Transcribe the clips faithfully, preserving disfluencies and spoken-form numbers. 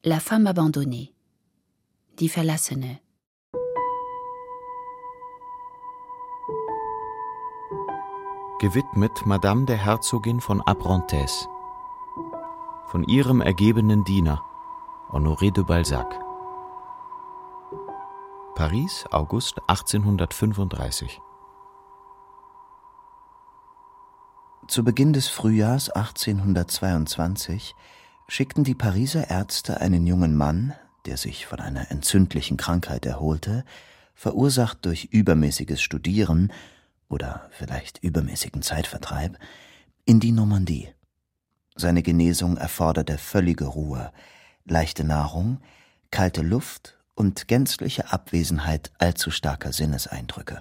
La femme abandonnée. Die Verlassene. Gewidmet Madame der Herzogin von Abrantes. Von ihrem ergebenen Diener, Honoré de Balzac. Paris, August achtzehnhundertfünfunddreißig. Zu Beginn des Frühjahrs achtzehnhundertzweiundzwanzig schickten die Pariser Ärzte einen jungen Mann, der sich von einer entzündlichen Krankheit erholte, verursacht durch übermäßiges Studieren oder vielleicht übermäßigen Zeitvertreib, in die Normandie. Seine Genesung erforderte völlige Ruhe, leichte Nahrung, kalte Luft und gänzliche Abwesenheit allzu starker Sinneseindrücke.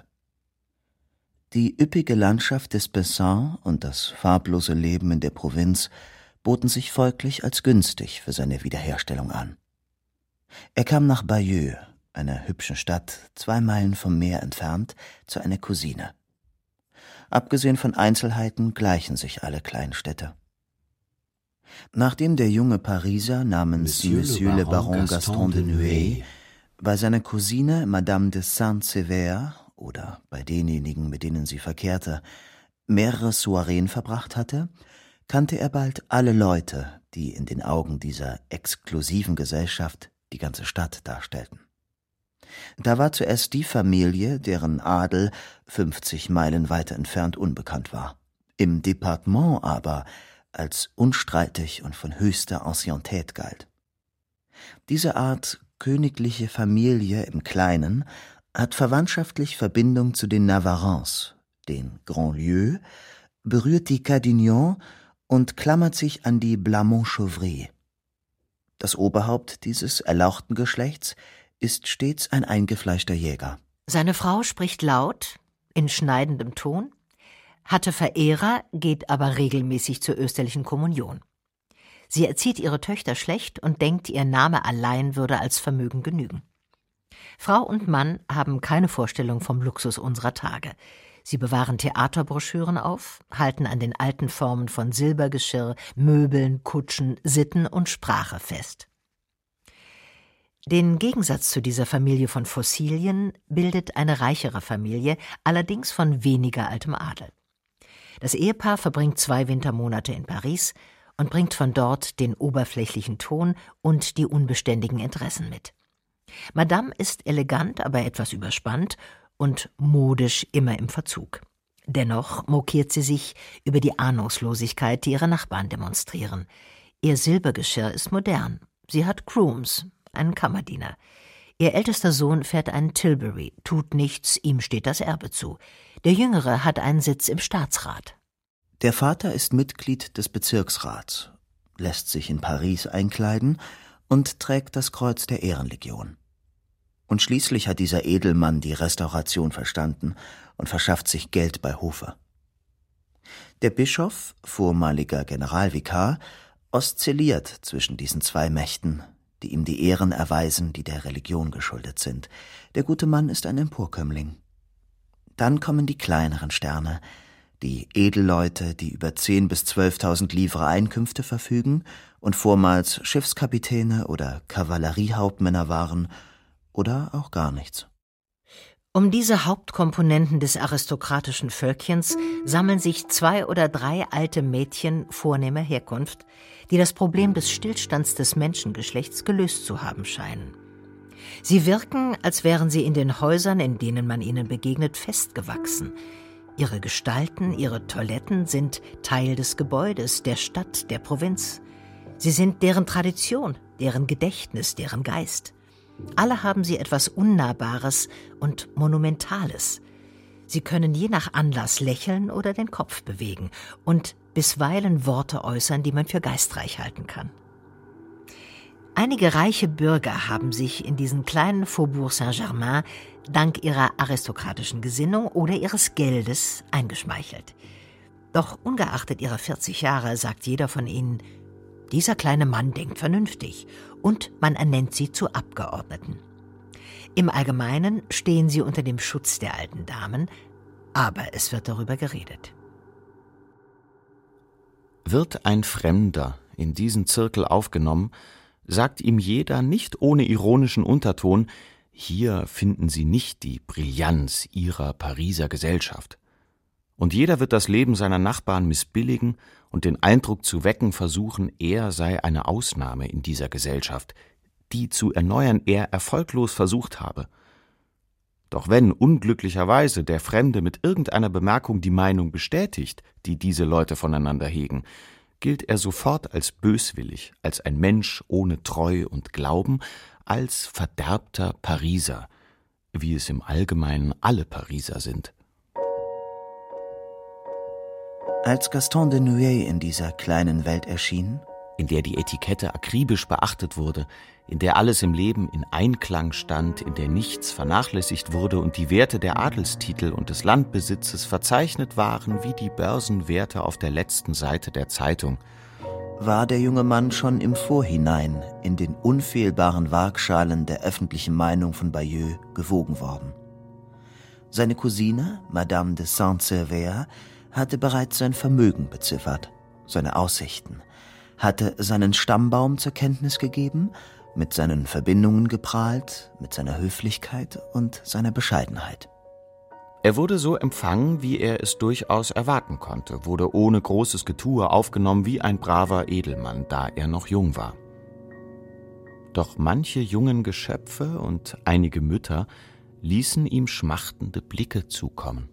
Die üppige Landschaft des Bessin und das farblose Leben in der Provinz boten sich folglich als günstig für seine Wiederherstellung an. Er kam nach Bayeux, einer hübschen Stadt, zwei Meilen vom Meer entfernt, zu einer Cousine. Abgesehen von Einzelheiten gleichen sich alle Kleinstädte. Nachdem der junge Pariser namens Monsieur, Monsieur le Baron Gaston de Nueil bei seiner Cousine Madame de Saint-Sever oder bei denjenigen, mit denen sie verkehrte, mehrere Soireen verbracht hatte, kannte er bald alle Leute, die in den Augen dieser exklusiven Gesellschaft die ganze Stadt darstellten. Da war zuerst die Familie, deren Adel fünfzig Meilen weiter entfernt unbekannt war, im Departement aber als unstreitig und von höchster Anciennetät galt. Diese Art königliche Familie im Kleinen hat verwandtschaftlich Verbindung zu den Navarrans, den Grandlieu, berührt die Cadignan und klammert sich an die Blamont-Chauvry. Das Oberhaupt dieses erlauchten Geschlechts ist stets ein eingefleischter Jäger. Seine Frau spricht laut, in schneidendem Ton, hatte Verehrer, geht aber regelmäßig zur österlichen Kommunion. Sie erzieht ihre Töchter schlecht und denkt, ihr Name allein würde als Vermögen genügen. Frau und Mann haben keine Vorstellung vom Luxus unserer Tage. Sie bewahren Theaterbroschüren auf, halten an den alten Formen von Silbergeschirr, Möbeln, Kutschen, Sitten und Sprache fest. Den Gegensatz zu dieser Familie von Fossilien bildet eine reichere Familie, allerdings von weniger altem Adel. Das Ehepaar verbringt zwei Wintermonate in Paris und bringt von dort den oberflächlichen Ton und die unbeständigen Interessen mit. Madame ist elegant, aber etwas überspannt und modisch immer im Verzug. Dennoch mokiert sie sich über die Ahnungslosigkeit, die ihre Nachbarn demonstrieren. Ihr Silbergeschirr ist modern. Sie hat Grooms, einen Kammerdiener. Ihr ältester Sohn fährt einen Tilbury, tut nichts, ihm steht das Erbe zu. Der Jüngere hat einen Sitz im Staatsrat. Der Vater ist Mitglied des Bezirksrats, lässt sich in Paris einkleiden und trägt das Kreuz der Ehrenlegion. Und schließlich hat dieser Edelmann die Restauration verstanden und verschafft sich Geld bei Hofe. Der Bischof, vormaliger Generalvikar, oszilliert zwischen diesen zwei Mächten, die ihm die Ehren erweisen, die der Religion geschuldet sind. Der gute Mann ist ein Emporkömmling. Dann kommen die kleineren Sterne, die Edelleute, die über zehn bis zwölftausend Livres Einkünfte verfügen und vormals Schiffskapitäne oder Kavalleriehauptmänner waren oder auch gar nichts. Um diese Hauptkomponenten des aristokratischen Völkchens sammeln sich zwei oder drei alte Mädchen vornehmer Herkunft, die das Problem des Stillstands des Menschengeschlechts gelöst zu haben scheinen. Sie wirken, als wären sie in den Häusern, in denen man ihnen begegnet, festgewachsen. Ihre Gestalten, ihre Toiletten sind Teil des Gebäudes, der Stadt, der Provinz. Sie sind deren Tradition, deren Gedächtnis, deren Geist. Alle haben sie etwas Unnahbares und Monumentales. Sie können je nach Anlass lächeln oder den Kopf bewegen und bisweilen Worte äußern, die man für geistreich halten kann. Einige reiche Bürger haben sich in diesen kleinen Faubourg Saint-Germain dank ihrer aristokratischen Gesinnung oder ihres Geldes eingeschmeichelt. Doch ungeachtet ihrer vierzig Jahre sagt jeder von ihnen, dieser kleine Mann denkt vernünftig, und man ernennt sie zu Abgeordneten. Im Allgemeinen stehen sie unter dem Schutz der alten Damen, aber es wird darüber geredet. Wird ein Fremder in diesen Zirkel aufgenommen, sagt ihm jeder nicht ohne ironischen Unterton: Hier finden Sie nicht die Brillanz Ihrer Pariser Gesellschaft. Und jeder wird das Leben seiner Nachbarn missbilligen und den Eindruck zu wecken versuchen, er sei eine Ausnahme in dieser Gesellschaft, die zu erneuern er erfolglos versucht habe. Doch wenn unglücklicherweise der Fremde mit irgendeiner Bemerkung die Meinung bestätigt, die diese Leute voneinander hegen, gilt er sofort als böswillig, als ein Mensch ohne Treu und Glauben, als verderbter Pariser, wie es im Allgemeinen alle Pariser sind. Als Gaston de Nueil in dieser kleinen Welt erschien, in der die Etikette akribisch beachtet wurde, in der alles im Leben in Einklang stand, in der nichts vernachlässigt wurde und die Werte der Adelstitel und des Landbesitzes verzeichnet waren wie die Börsenwerte auf der letzten Seite der Zeitung, war der junge Mann schon im Vorhinein in den unfehlbaren Waagschalen der öffentlichen Meinung von Bayeux gewogen worden. Seine Cousine, Madame de Saint-Sever, hatte bereits sein Vermögen beziffert, seine Aussichten, hatte seinen Stammbaum zur Kenntnis gegeben, mit seinen Verbindungen geprahlt, mit seiner Höflichkeit und seiner Bescheidenheit. Er wurde so empfangen, wie er es durchaus erwarten konnte, wurde ohne großes Getue aufgenommen wie ein braver Edelmann, da er noch jung war. Doch manche jungen Geschöpfe und einige Mütter ließen ihm schmachtende Blicke zukommen.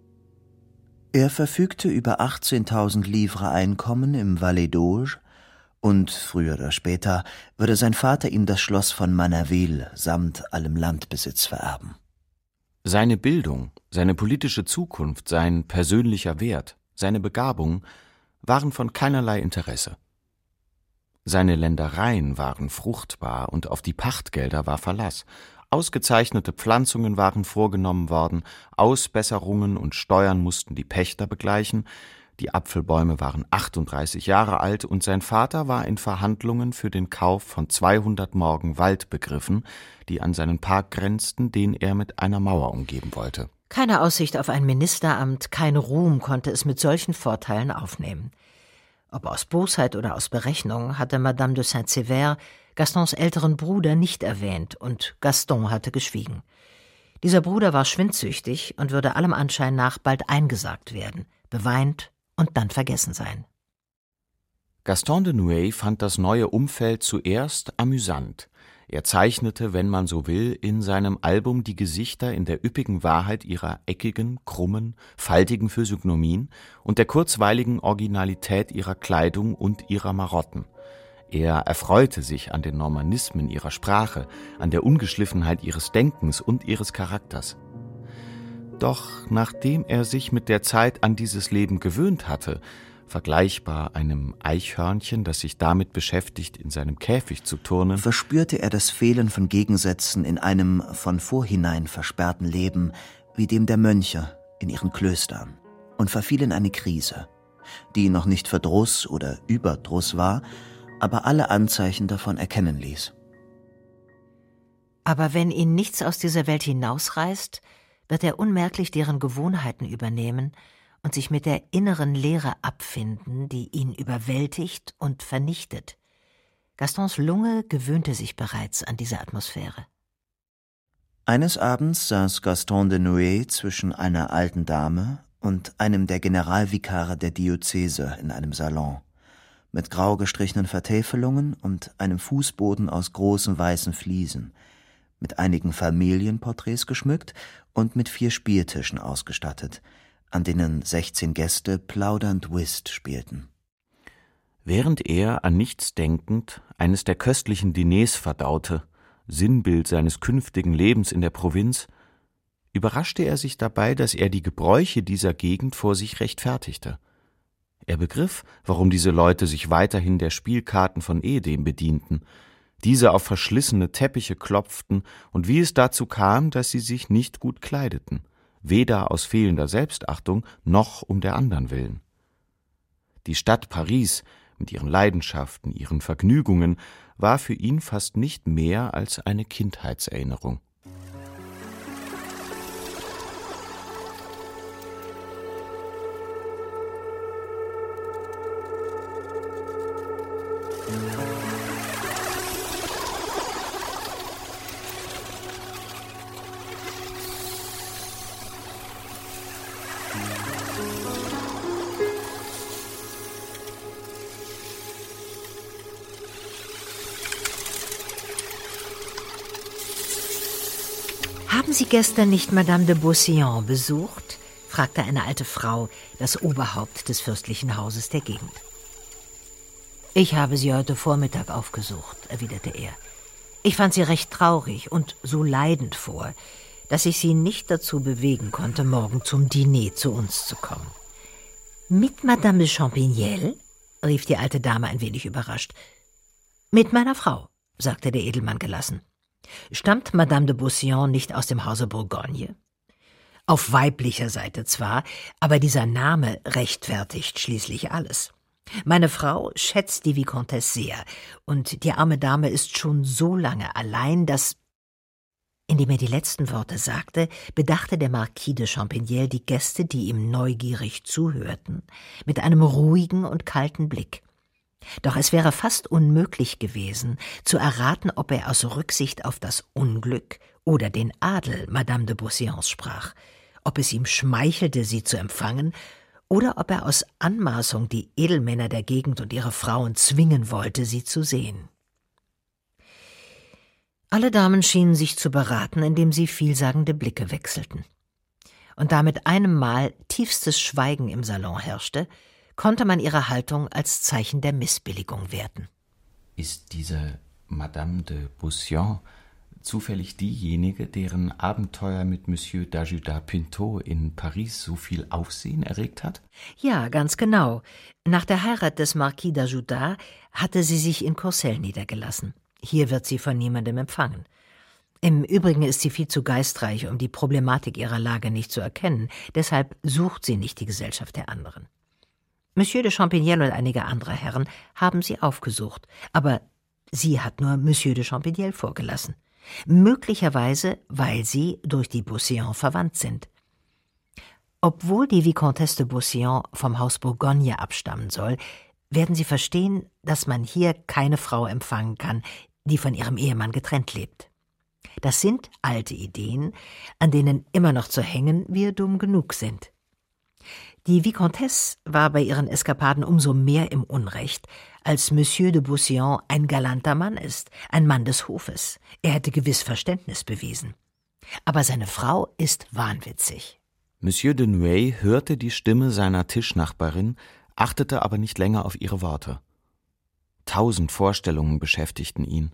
Er verfügte über achtzehntausend Livres Einkommen im Valais d'Auge und früher oder später würde sein Vater ihm das Schloss von Manerville samt allem Landbesitz vererben. Seine Bildung, seine politische Zukunft, sein persönlicher Wert, seine Begabung waren von keinerlei Interesse. Seine Ländereien waren fruchtbar und auf die Pachtgelder war Verlass. Ausgezeichnete Pflanzungen waren vorgenommen worden, Ausbesserungen und Steuern mussten die Pächter begleichen, die Apfelbäume waren achtunddreißig Jahre alt und sein Vater war in Verhandlungen für den Kauf von zweihundert Morgen Wald begriffen, die an seinen Park grenzten, den er mit einer Mauer umgeben wollte. Keine Aussicht auf ein Ministeramt, kein Ruhm konnte es mit solchen Vorteilen aufnehmen. Ob aus Bosheit oder aus Berechnung hatte Madame de Saint-Sever Gastons älteren Bruder nicht erwähnt und Gaston hatte geschwiegen. Dieser Bruder war schwindsüchtig und würde allem Anschein nach bald eingesargt werden, beweint und dann vergessen sein. Gaston de Nueil fand das neue Umfeld zuerst amüsant. Er zeichnete, wenn man so will, in seinem Album die Gesichter in der üppigen Wahrheit ihrer eckigen, krummen, faltigen Physiognomien und der kurzweiligen Originalität ihrer Kleidung und ihrer Marotten. Er erfreute sich an den Normanismen ihrer Sprache, an der Ungeschliffenheit ihres Denkens und ihres Charakters. Doch nachdem er sich mit der Zeit an dieses Leben gewöhnt hatte, vergleichbar einem Eichhörnchen, das sich damit beschäftigt, in seinem Käfig zu turnen, verspürte er das Fehlen von Gegensätzen in einem von vorhinein versperrten Leben wie dem der Mönche in ihren Klöstern und verfiel in eine Krise, die noch nicht Verdruss oder Überdruss war, aber alle Anzeichen davon erkennen ließ. Aber wenn ihn nichts aus dieser Welt hinausreißt, wird er unmerklich deren Gewohnheiten übernehmen und sich mit der inneren Leere abfinden, die ihn überwältigt und vernichtet. Gastons Lunge gewöhnte sich bereits an diese Atmosphäre. Eines Abends saß Gaston de Nueil zwischen einer alten Dame und einem der Generalvikare der Diözese in einem Salon, mit grau gestrichenen Vertäfelungen und einem Fußboden aus großen weißen Fliesen, mit einigen Familienporträts geschmückt und mit vier Spieltischen ausgestattet, an denen sechzehn Gäste plaudernd Whist spielten. Während er, an nichts denkend, eines der köstlichen Diners verdaute, Sinnbild seines künftigen Lebens in der Provinz, überraschte er sich dabei, dass er die Gebräuche dieser Gegend vor sich rechtfertigte. Er begriff, warum diese Leute sich weiterhin der Spielkarten von ehedem bedienten, diese auf verschlissene Teppiche klopften und wie es dazu kam, dass sie sich nicht gut kleideten, weder aus fehlender Selbstachtung noch um der anderen willen. Die Stadt Paris mit ihren Leidenschaften, ihren Vergnügungen war für ihn fast nicht mehr als eine Kindheitserinnerung. »Haben Sie gestern nicht Madame de Beauséant besucht?« fragte eine alte Frau, das Oberhaupt des fürstlichen Hauses der Gegend. »Ich habe sie heute Vormittag aufgesucht«, erwiderte er. »Ich fand sie recht traurig und so leidend vor, dass ich sie nicht dazu bewegen konnte, morgen zum Diner zu uns zu kommen.« »Mit Madame de Champignelles?« rief die alte Dame ein wenig überrascht. »Mit meiner Frau«, sagte der Edelmann gelassen. »Stammt Madame de Beauséant nicht aus dem Hause Bourgogne?« »Auf weiblicher Seite zwar, aber dieser Name rechtfertigt schließlich alles. Meine Frau schätzt die Vicomtesse sehr, und die arme Dame ist schon so lange allein, dass...« Indem er die letzten Worte sagte, bedachte der Marquis de Champignelles die Gäste, die ihm neugierig zuhörten, mit einem ruhigen und kalten Blick. Doch es wäre fast unmöglich gewesen, zu erraten, ob er aus Rücksicht auf das Unglück oder den Adel Madame de Beauséants sprach, ob es ihm schmeichelte, sie zu empfangen, oder ob er aus Anmaßung die Edelmänner der Gegend und ihre Frauen zwingen wollte, sie zu sehen. Alle Damen schienen sich zu beraten, indem sie vielsagende Blicke wechselten. Und da mit einem Mal tiefstes Schweigen im Salon herrschte, konnte man ihre Haltung als Zeichen der Missbilligung werten. »Ist diese Madame de Beauséant zufällig diejenige, deren Abenteuer mit Monsieur d'Ajuda-Pinto in Paris so viel Aufsehen erregt hat?« »Ja, ganz genau. Nach der Heirat des Marquis d'Ajuda hatte sie sich in Courcelles niedergelassen. Hier wird sie von niemandem empfangen. Im Übrigen ist sie viel zu geistreich, um die Problematik ihrer Lage nicht zu erkennen. Deshalb sucht sie nicht die Gesellschaft der anderen. Monsieur de Champignelles und einige andere Herren haben sie aufgesucht, aber sie hat nur Monsieur de Champignelles vorgelassen. Möglicherweise, weil sie durch die Beauséant verwandt sind. Obwohl die Vicomtesse de Beauséant vom Haus Bourgogne abstammen soll, werden Sie verstehen, dass man hier keine Frau empfangen kann, die von ihrem Ehemann getrennt lebt. Das sind alte Ideen, an denen immer noch zu hängen wir dumm genug sind. Die Vicomtesse war bei ihren Eskapaden umso mehr im Unrecht, als Monsieur de Beauséant ein galanter Mann ist, ein Mann des Hofes. Er hätte gewiss Verständnis bewiesen. Aber seine Frau ist wahnwitzig. Monsieur de Nueil hörte die Stimme seiner Tischnachbarin, achtete aber nicht länger auf ihre Worte. Tausend Vorstellungen beschäftigten ihn.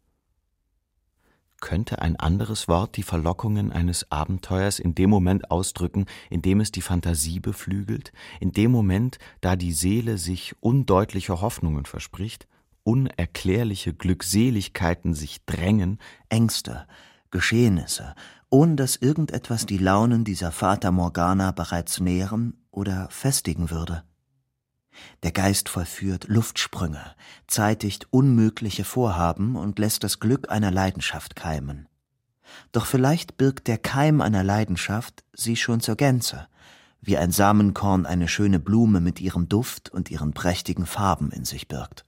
Könnte ein anderes Wort die Verlockungen eines Abenteuers in dem Moment ausdrücken, in dem es die Fantasie beflügelt, in dem Moment, da die Seele sich undeutliche Hoffnungen verspricht, unerklärliche Glückseligkeiten sich drängen, Ängste, Geschehnisse, ohne dass irgendetwas die Launen dieser Fata Morgana bereits nähren oder festigen würde. Der Geist vollführt Luftsprünge, zeitigt unmögliche Vorhaben und lässt das Glück einer Leidenschaft keimen. Doch vielleicht birgt der Keim einer Leidenschaft sie schon zur Gänze, wie ein Samenkorn eine schöne Blume mit ihrem Duft und ihren prächtigen Farben in sich birgt.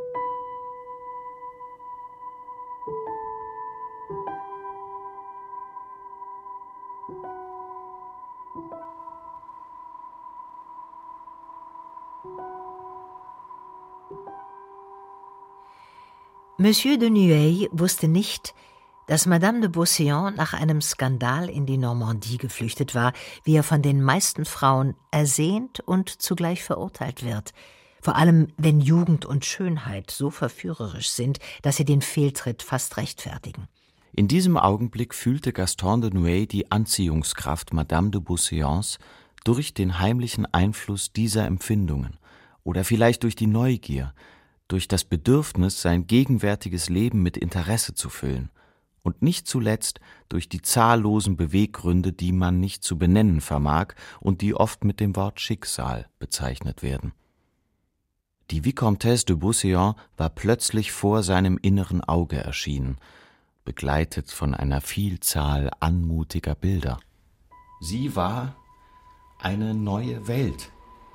Monsieur de Nueil wusste nicht, dass Madame de Beauséant nach einem Skandal in die Normandie geflüchtet war, wie er von den meisten Frauen ersehnt und zugleich verurteilt wird, vor allem wenn Jugend und Schönheit so verführerisch sind, dass sie den Fehltritt fast rechtfertigen. In diesem Augenblick fühlte Gaston de Nueil die Anziehungskraft Madame de Beauséants durch den heimlichen Einfluss dieser Empfindungen oder vielleicht durch die Neugier, durch das Bedürfnis, sein gegenwärtiges Leben mit Interesse zu füllen und nicht zuletzt durch die zahllosen Beweggründe, die man nicht zu benennen vermag und die oft mit dem Wort Schicksal bezeichnet werden. Die Vicomtesse de Beauséant war plötzlich vor seinem inneren Auge erschienen, begleitet von einer Vielzahl anmutiger Bilder. Sie war eine neue Welt.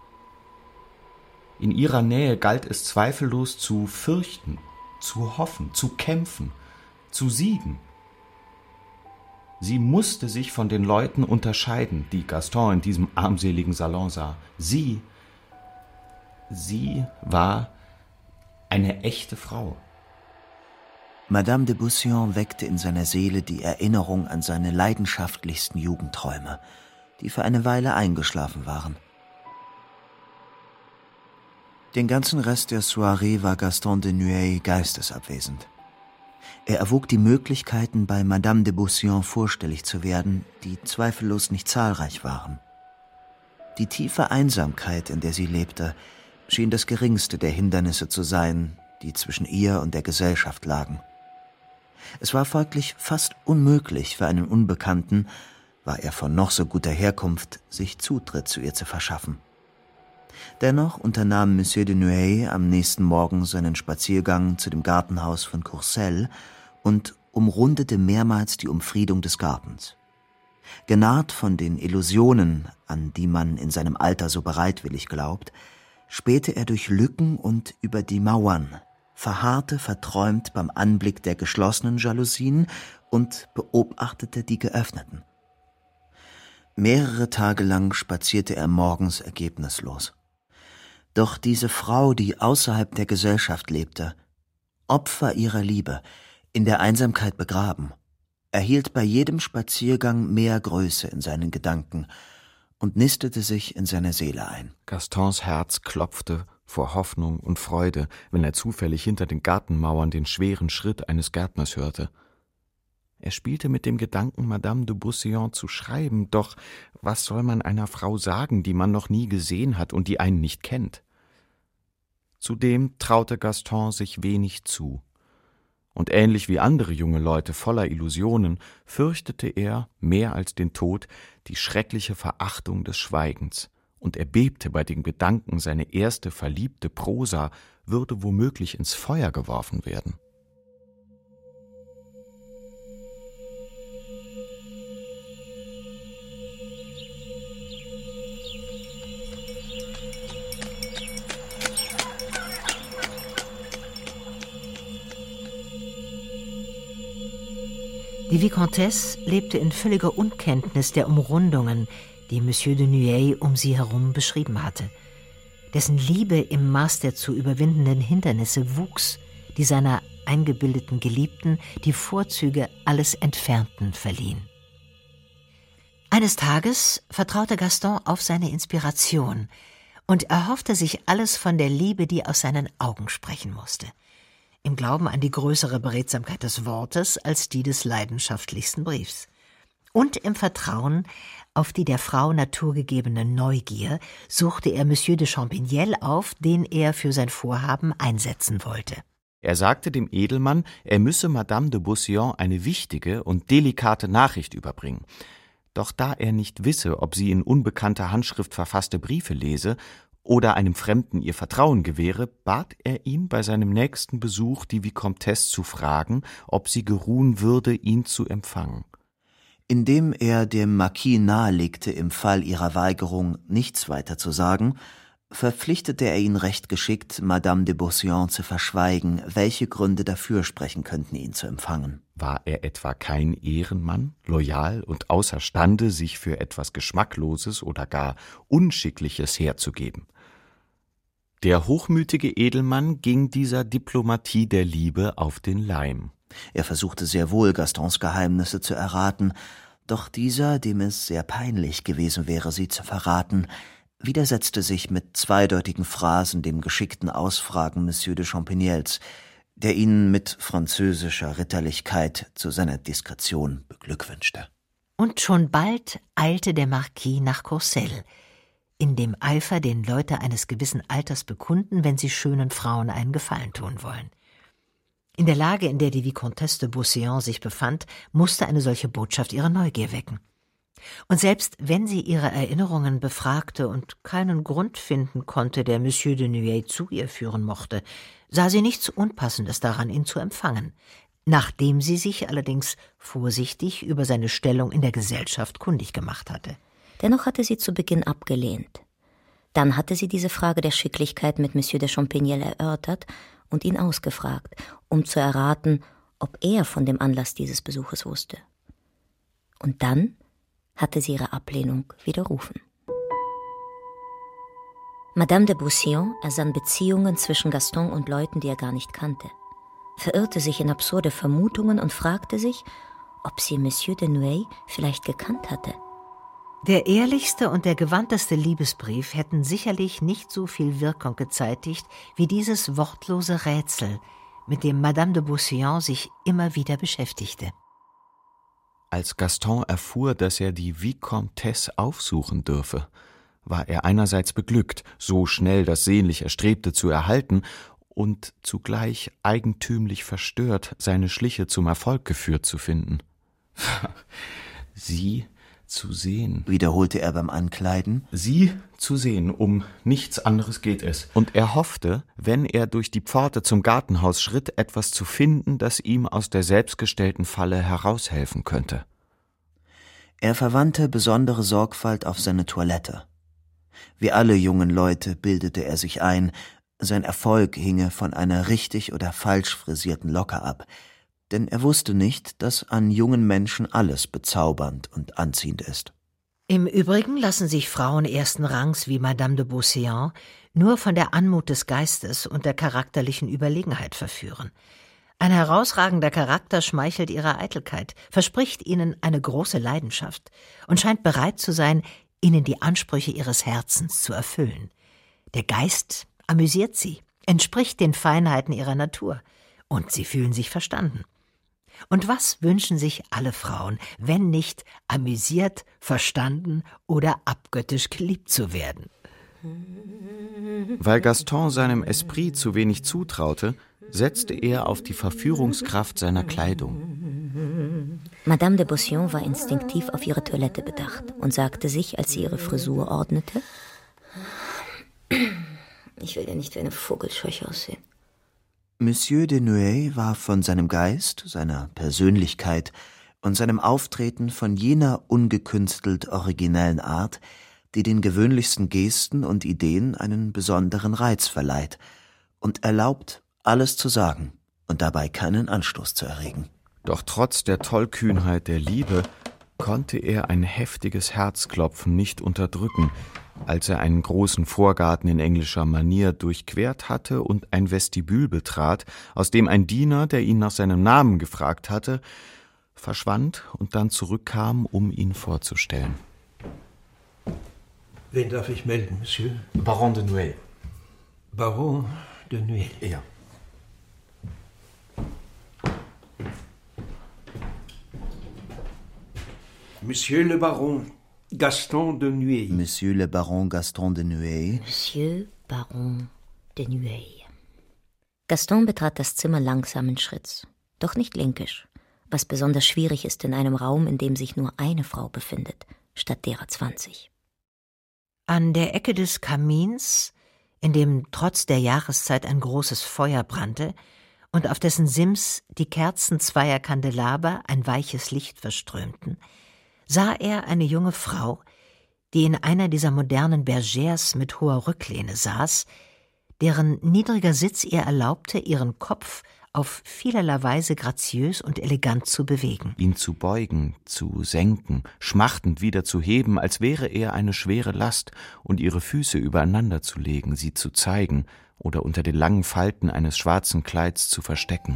In ihrer Nähe galt es zweifellos zu fürchten, zu hoffen, zu kämpfen, zu siegen. Sie musste sich von den Leuten unterscheiden, die Gaston in diesem armseligen Salon sah. Sie, sie war eine echte Frau. Madame de Beauseant weckte in seiner Seele die Erinnerung an seine leidenschaftlichsten Jugendträume, die für eine Weile eingeschlafen waren. Den ganzen Rest der Soirée war Gaston de Nueil geistesabwesend. Er erwog die Möglichkeiten, bei Madame de Beauseant vorstellig zu werden, die zweifellos nicht zahlreich waren. Die tiefe Einsamkeit, in der sie lebte, schien das geringste der Hindernisse zu sein, die zwischen ihr und der Gesellschaft lagen. Es war folglich fast unmöglich für einen Unbekannten, war er von noch so guter Herkunft, sich Zutritt zu ihr zu verschaffen. Dennoch unternahm Monsieur de Nueil am nächsten Morgen seinen Spaziergang zu dem Gartenhaus von Courcelles und umrundete mehrmals die Umfriedung des Gartens. Genarrt von den Illusionen, an die man in seinem Alter so bereitwillig glaubt, spähte er durch Lücken und über die Mauern, verharrte verträumt beim Anblick der geschlossenen Jalousien und beobachtete die geöffneten. Mehrere Tage lang spazierte er morgens ergebnislos. Doch diese Frau, die außerhalb der Gesellschaft lebte, Opfer ihrer Liebe, in der Einsamkeit begraben, erhielt bei jedem Spaziergang mehr Größe in seinen Gedanken und nistete sich in seiner Seele ein. Gastons Herz klopfte vor Hoffnung und Freude, wenn er zufällig hinter den Gartenmauern den schweren Schritt eines Gärtners hörte. Er spielte mit dem Gedanken, Madame de Beauseant zu schreiben, doch was soll man einer Frau sagen, die man noch nie gesehen hat und die einen nicht kennt? Zudem traute Gaston sich wenig zu. Und ähnlich wie andere junge Leute voller Illusionen fürchtete er, mehr als den Tod, die schreckliche Verachtung des Schweigens, und er bebte bei dem Gedanken, seine erste verliebte Prosa würde womöglich ins Feuer geworfen werden. Die Vicomtesse lebte in völliger Unkenntnis der Umrundungen, die Monsieur de Nueil um sie herum beschrieben hatte. Dessen Liebe im Maß der zu überwindenden Hindernisse wuchs, die seiner eingebildeten Geliebten die Vorzüge alles Entfernten verliehen. Eines Tages vertraute Gaston auf seine Inspiration und erhoffte sich alles von der Liebe, die aus seinen Augen sprechen musste. Im Glauben an die größere Beredsamkeit des Wortes als die des leidenschaftlichsten Briefs. Und im Vertrauen auf die der Frau naturgegebene Neugier suchte er Monsieur de Champignelles auf, den er für sein Vorhaben einsetzen wollte. Er sagte dem Edelmann, er müsse Madame de Beauseant eine wichtige und delikate Nachricht überbringen. Doch da er nicht wisse, ob sie in unbekannter Handschrift verfasste Briefe lese oder einem Fremden ihr Vertrauen gewähre, bat er ihn, bei seinem nächsten Besuch die Vicomtesse zu fragen, ob sie geruhen würde, ihn zu empfangen. Indem er dem Marquis nahelegte, im Fall ihrer Weigerung nichts weiter zu sagen, verpflichtete er ihn recht geschickt, Madame de Beauseant zu verschweigen, welche Gründe dafür sprechen könnten, ihn zu empfangen. War er etwa kein Ehrenmann, loyal und außerstande, sich für etwas Geschmackloses oder gar Unschickliches herzugeben? Der hochmütige Edelmann ging dieser Diplomatie der Liebe auf den Leim. Er versuchte sehr wohl, Gastons Geheimnisse zu erraten, doch dieser, dem es sehr peinlich gewesen wäre, sie zu verraten, widersetzte sich mit zweideutigen Phrasen dem geschickten Ausfragen Monsieur de Champignelles, der ihn mit französischer Ritterlichkeit zu seiner Diskretion beglückwünschte. Und schon bald eilte der Marquis nach Courcelles, in dem Eifer, den Leute eines gewissen Alters bekunden, wenn sie schönen Frauen einen Gefallen tun wollen. In der Lage, in der die Vicomtesse de Beauseant sich befand, musste eine solche Botschaft ihre Neugier wecken. Und selbst wenn sie ihre Erinnerungen befragte und keinen Grund finden konnte, der Monsieur de Nueil zu ihr führen mochte, sah sie nichts Unpassendes daran, ihn zu empfangen, nachdem sie sich allerdings vorsichtig über seine Stellung in der Gesellschaft kundig gemacht hatte. Dennoch hatte sie zu Beginn abgelehnt. Dann hatte sie diese Frage der Schicklichkeit mit Monsieur de Champignelles erörtert und ihn ausgefragt, um zu erraten, ob er von dem Anlass dieses Besuches wusste. Und dann hatte sie ihre Ablehnung widerrufen. Madame de Beauseant ersann Beziehungen zwischen Gaston und Leuten, die er gar nicht kannte. verirrte sich in absurde Vermutungen und fragte sich, ob sie Monsieur de Nueil vielleicht gekannt hatte. Der ehrlichste und der gewandteste Liebesbrief hätten sicherlich nicht so viel Wirkung gezeitigt wie dieses wortlose Rätsel, mit dem Madame de Beauséant sich immer wieder beschäftigte. Als Gaston erfuhr, dass er die Vicomtesse aufsuchen dürfe, war er einerseits beglückt, so schnell das sehnlich Erstrebte zu erhalten, und zugleich eigentümlich verstört, seine Schliche zum Erfolg geführt zu finden. Sie zu sehen, wiederholte er beim Ankleiden. Sie zu sehen, um nichts anderes geht es. Und er hoffte, wenn er durch die Pforte zum Gartenhaus schritt, etwas zu finden, das ihm aus der selbstgestellten Falle heraushelfen könnte. Er verwandte besondere Sorgfalt auf seine Toilette. Wie alle jungen Leute bildete er sich ein, sein Erfolg hinge von einer richtig oder falsch frisierten Locke ab, denn er wusste nicht, dass an jungen Menschen alles bezaubernd und anziehend ist. Im Übrigen lassen sich Frauen ersten Rangs wie Madame de Beauséant nur von der Anmut des Geistes und der charakterlichen Überlegenheit verführen. Ein herausragender Charakter schmeichelt ihrer Eitelkeit, verspricht ihnen eine große Leidenschaft und scheint bereit zu sein, ihnen die Ansprüche ihres Herzens zu erfüllen. Der Geist amüsiert sie, entspricht den Feinheiten ihrer Natur, und sie fühlen sich verstanden. Und was wünschen sich alle Frauen, wenn nicht amüsiert, verstanden oder abgöttisch geliebt zu werden? Weil Gaston seinem Esprit zu wenig zutraute, setzte er auf die Verführungskraft seiner Kleidung. Madame de Beauséant war instinktiv auf ihre Toilette bedacht und sagte sich, als sie ihre Frisur ordnete: Ich will ja nicht wie eine Vogelscheuche aussehen. Monsieur de Nueil war von seinem Geist, seiner Persönlichkeit und seinem Auftreten von jener ungekünstelt originellen Art, die den gewöhnlichsten Gesten und Ideen einen besonderen Reiz verleiht und erlaubt, alles zu sagen und dabei keinen Anstoß zu erregen. Doch trotz der Tollkühnheit der Liebe konnte er ein heftiges Herzklopfen nicht unterdrücken, als er einen großen Vorgarten in englischer Manier durchquert hatte und ein Vestibül betrat, aus dem ein Diener, der ihn nach seinem Namen gefragt hatte, verschwand und dann zurückkam, um ihn vorzustellen. Wen darf ich melden, Monsieur? Baron de Nueil. Baron de Nueil. Ja. Monsieur le Baron Gaston de Nueil. Monsieur le Baron Gaston de Nueil. Monsieur Baron de Nueil. Gaston betrat das Zimmer langsamen Schritts, doch nicht linkisch, was besonders schwierig ist in einem Raum, in dem sich nur eine Frau befindet, statt derer zwanzig. An der Ecke des Kamins, in dem trotz der Jahreszeit ein großes Feuer brannte und auf dessen Sims die Kerzen zweier Kandelaber ein weiches Licht verströmten, sah er eine junge Frau, die in einer dieser modernen Bergères mit hoher Rücklehne saß, deren niedriger Sitz ihr erlaubte, ihren Kopf auf vielerlei Weise graziös und elegant zu bewegen. Ihn zu beugen, zu senken, schmachtend wieder zu heben, als wäre er eine schwere Last, und ihre Füße übereinander zu legen, sie zu zeigen oder unter den langen Falten eines schwarzen Kleids zu verstecken.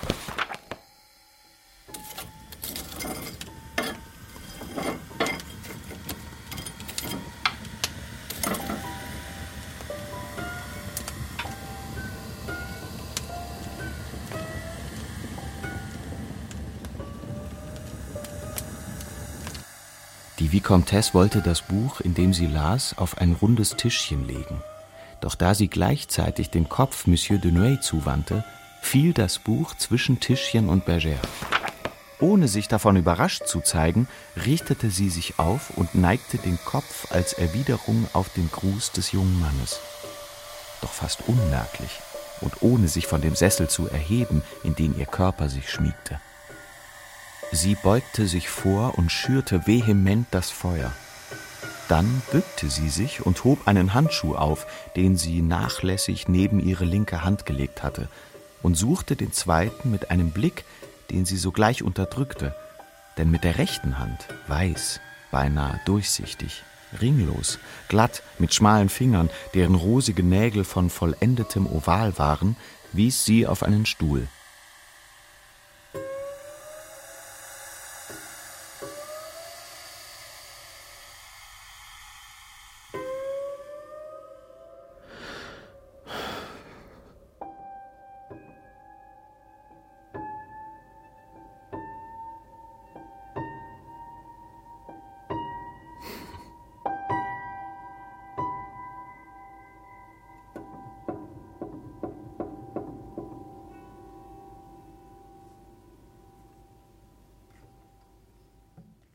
Die Vicomtesse wollte das Buch, in dem sie las, auf ein rundes Tischchen legen. Doch da sie gleichzeitig den Kopf Monsieur de Nueil zuwandte, fiel das Buch zwischen Tischchen und Bergère. Ohne sich davon überrascht zu zeigen, richtete sie sich auf und neigte den Kopf als Erwiderung auf den Gruß des jungen Mannes. Doch fast unmerklich und ohne sich von dem Sessel zu erheben, in den ihr Körper sich schmiegte. Sie beugte sich vor und schürte vehement das Feuer. Dann bückte sie sich und hob einen Handschuh auf, den sie nachlässig neben ihre linke Hand gelegt hatte, und suchte den zweiten mit einem Blick, den sie sogleich unterdrückte, denn mit der rechten Hand, weiß, beinahe durchsichtig, ringlos, glatt, mit schmalen Fingern, deren rosige Nägel von vollendetem Oval waren, wies sie auf einen Stuhl.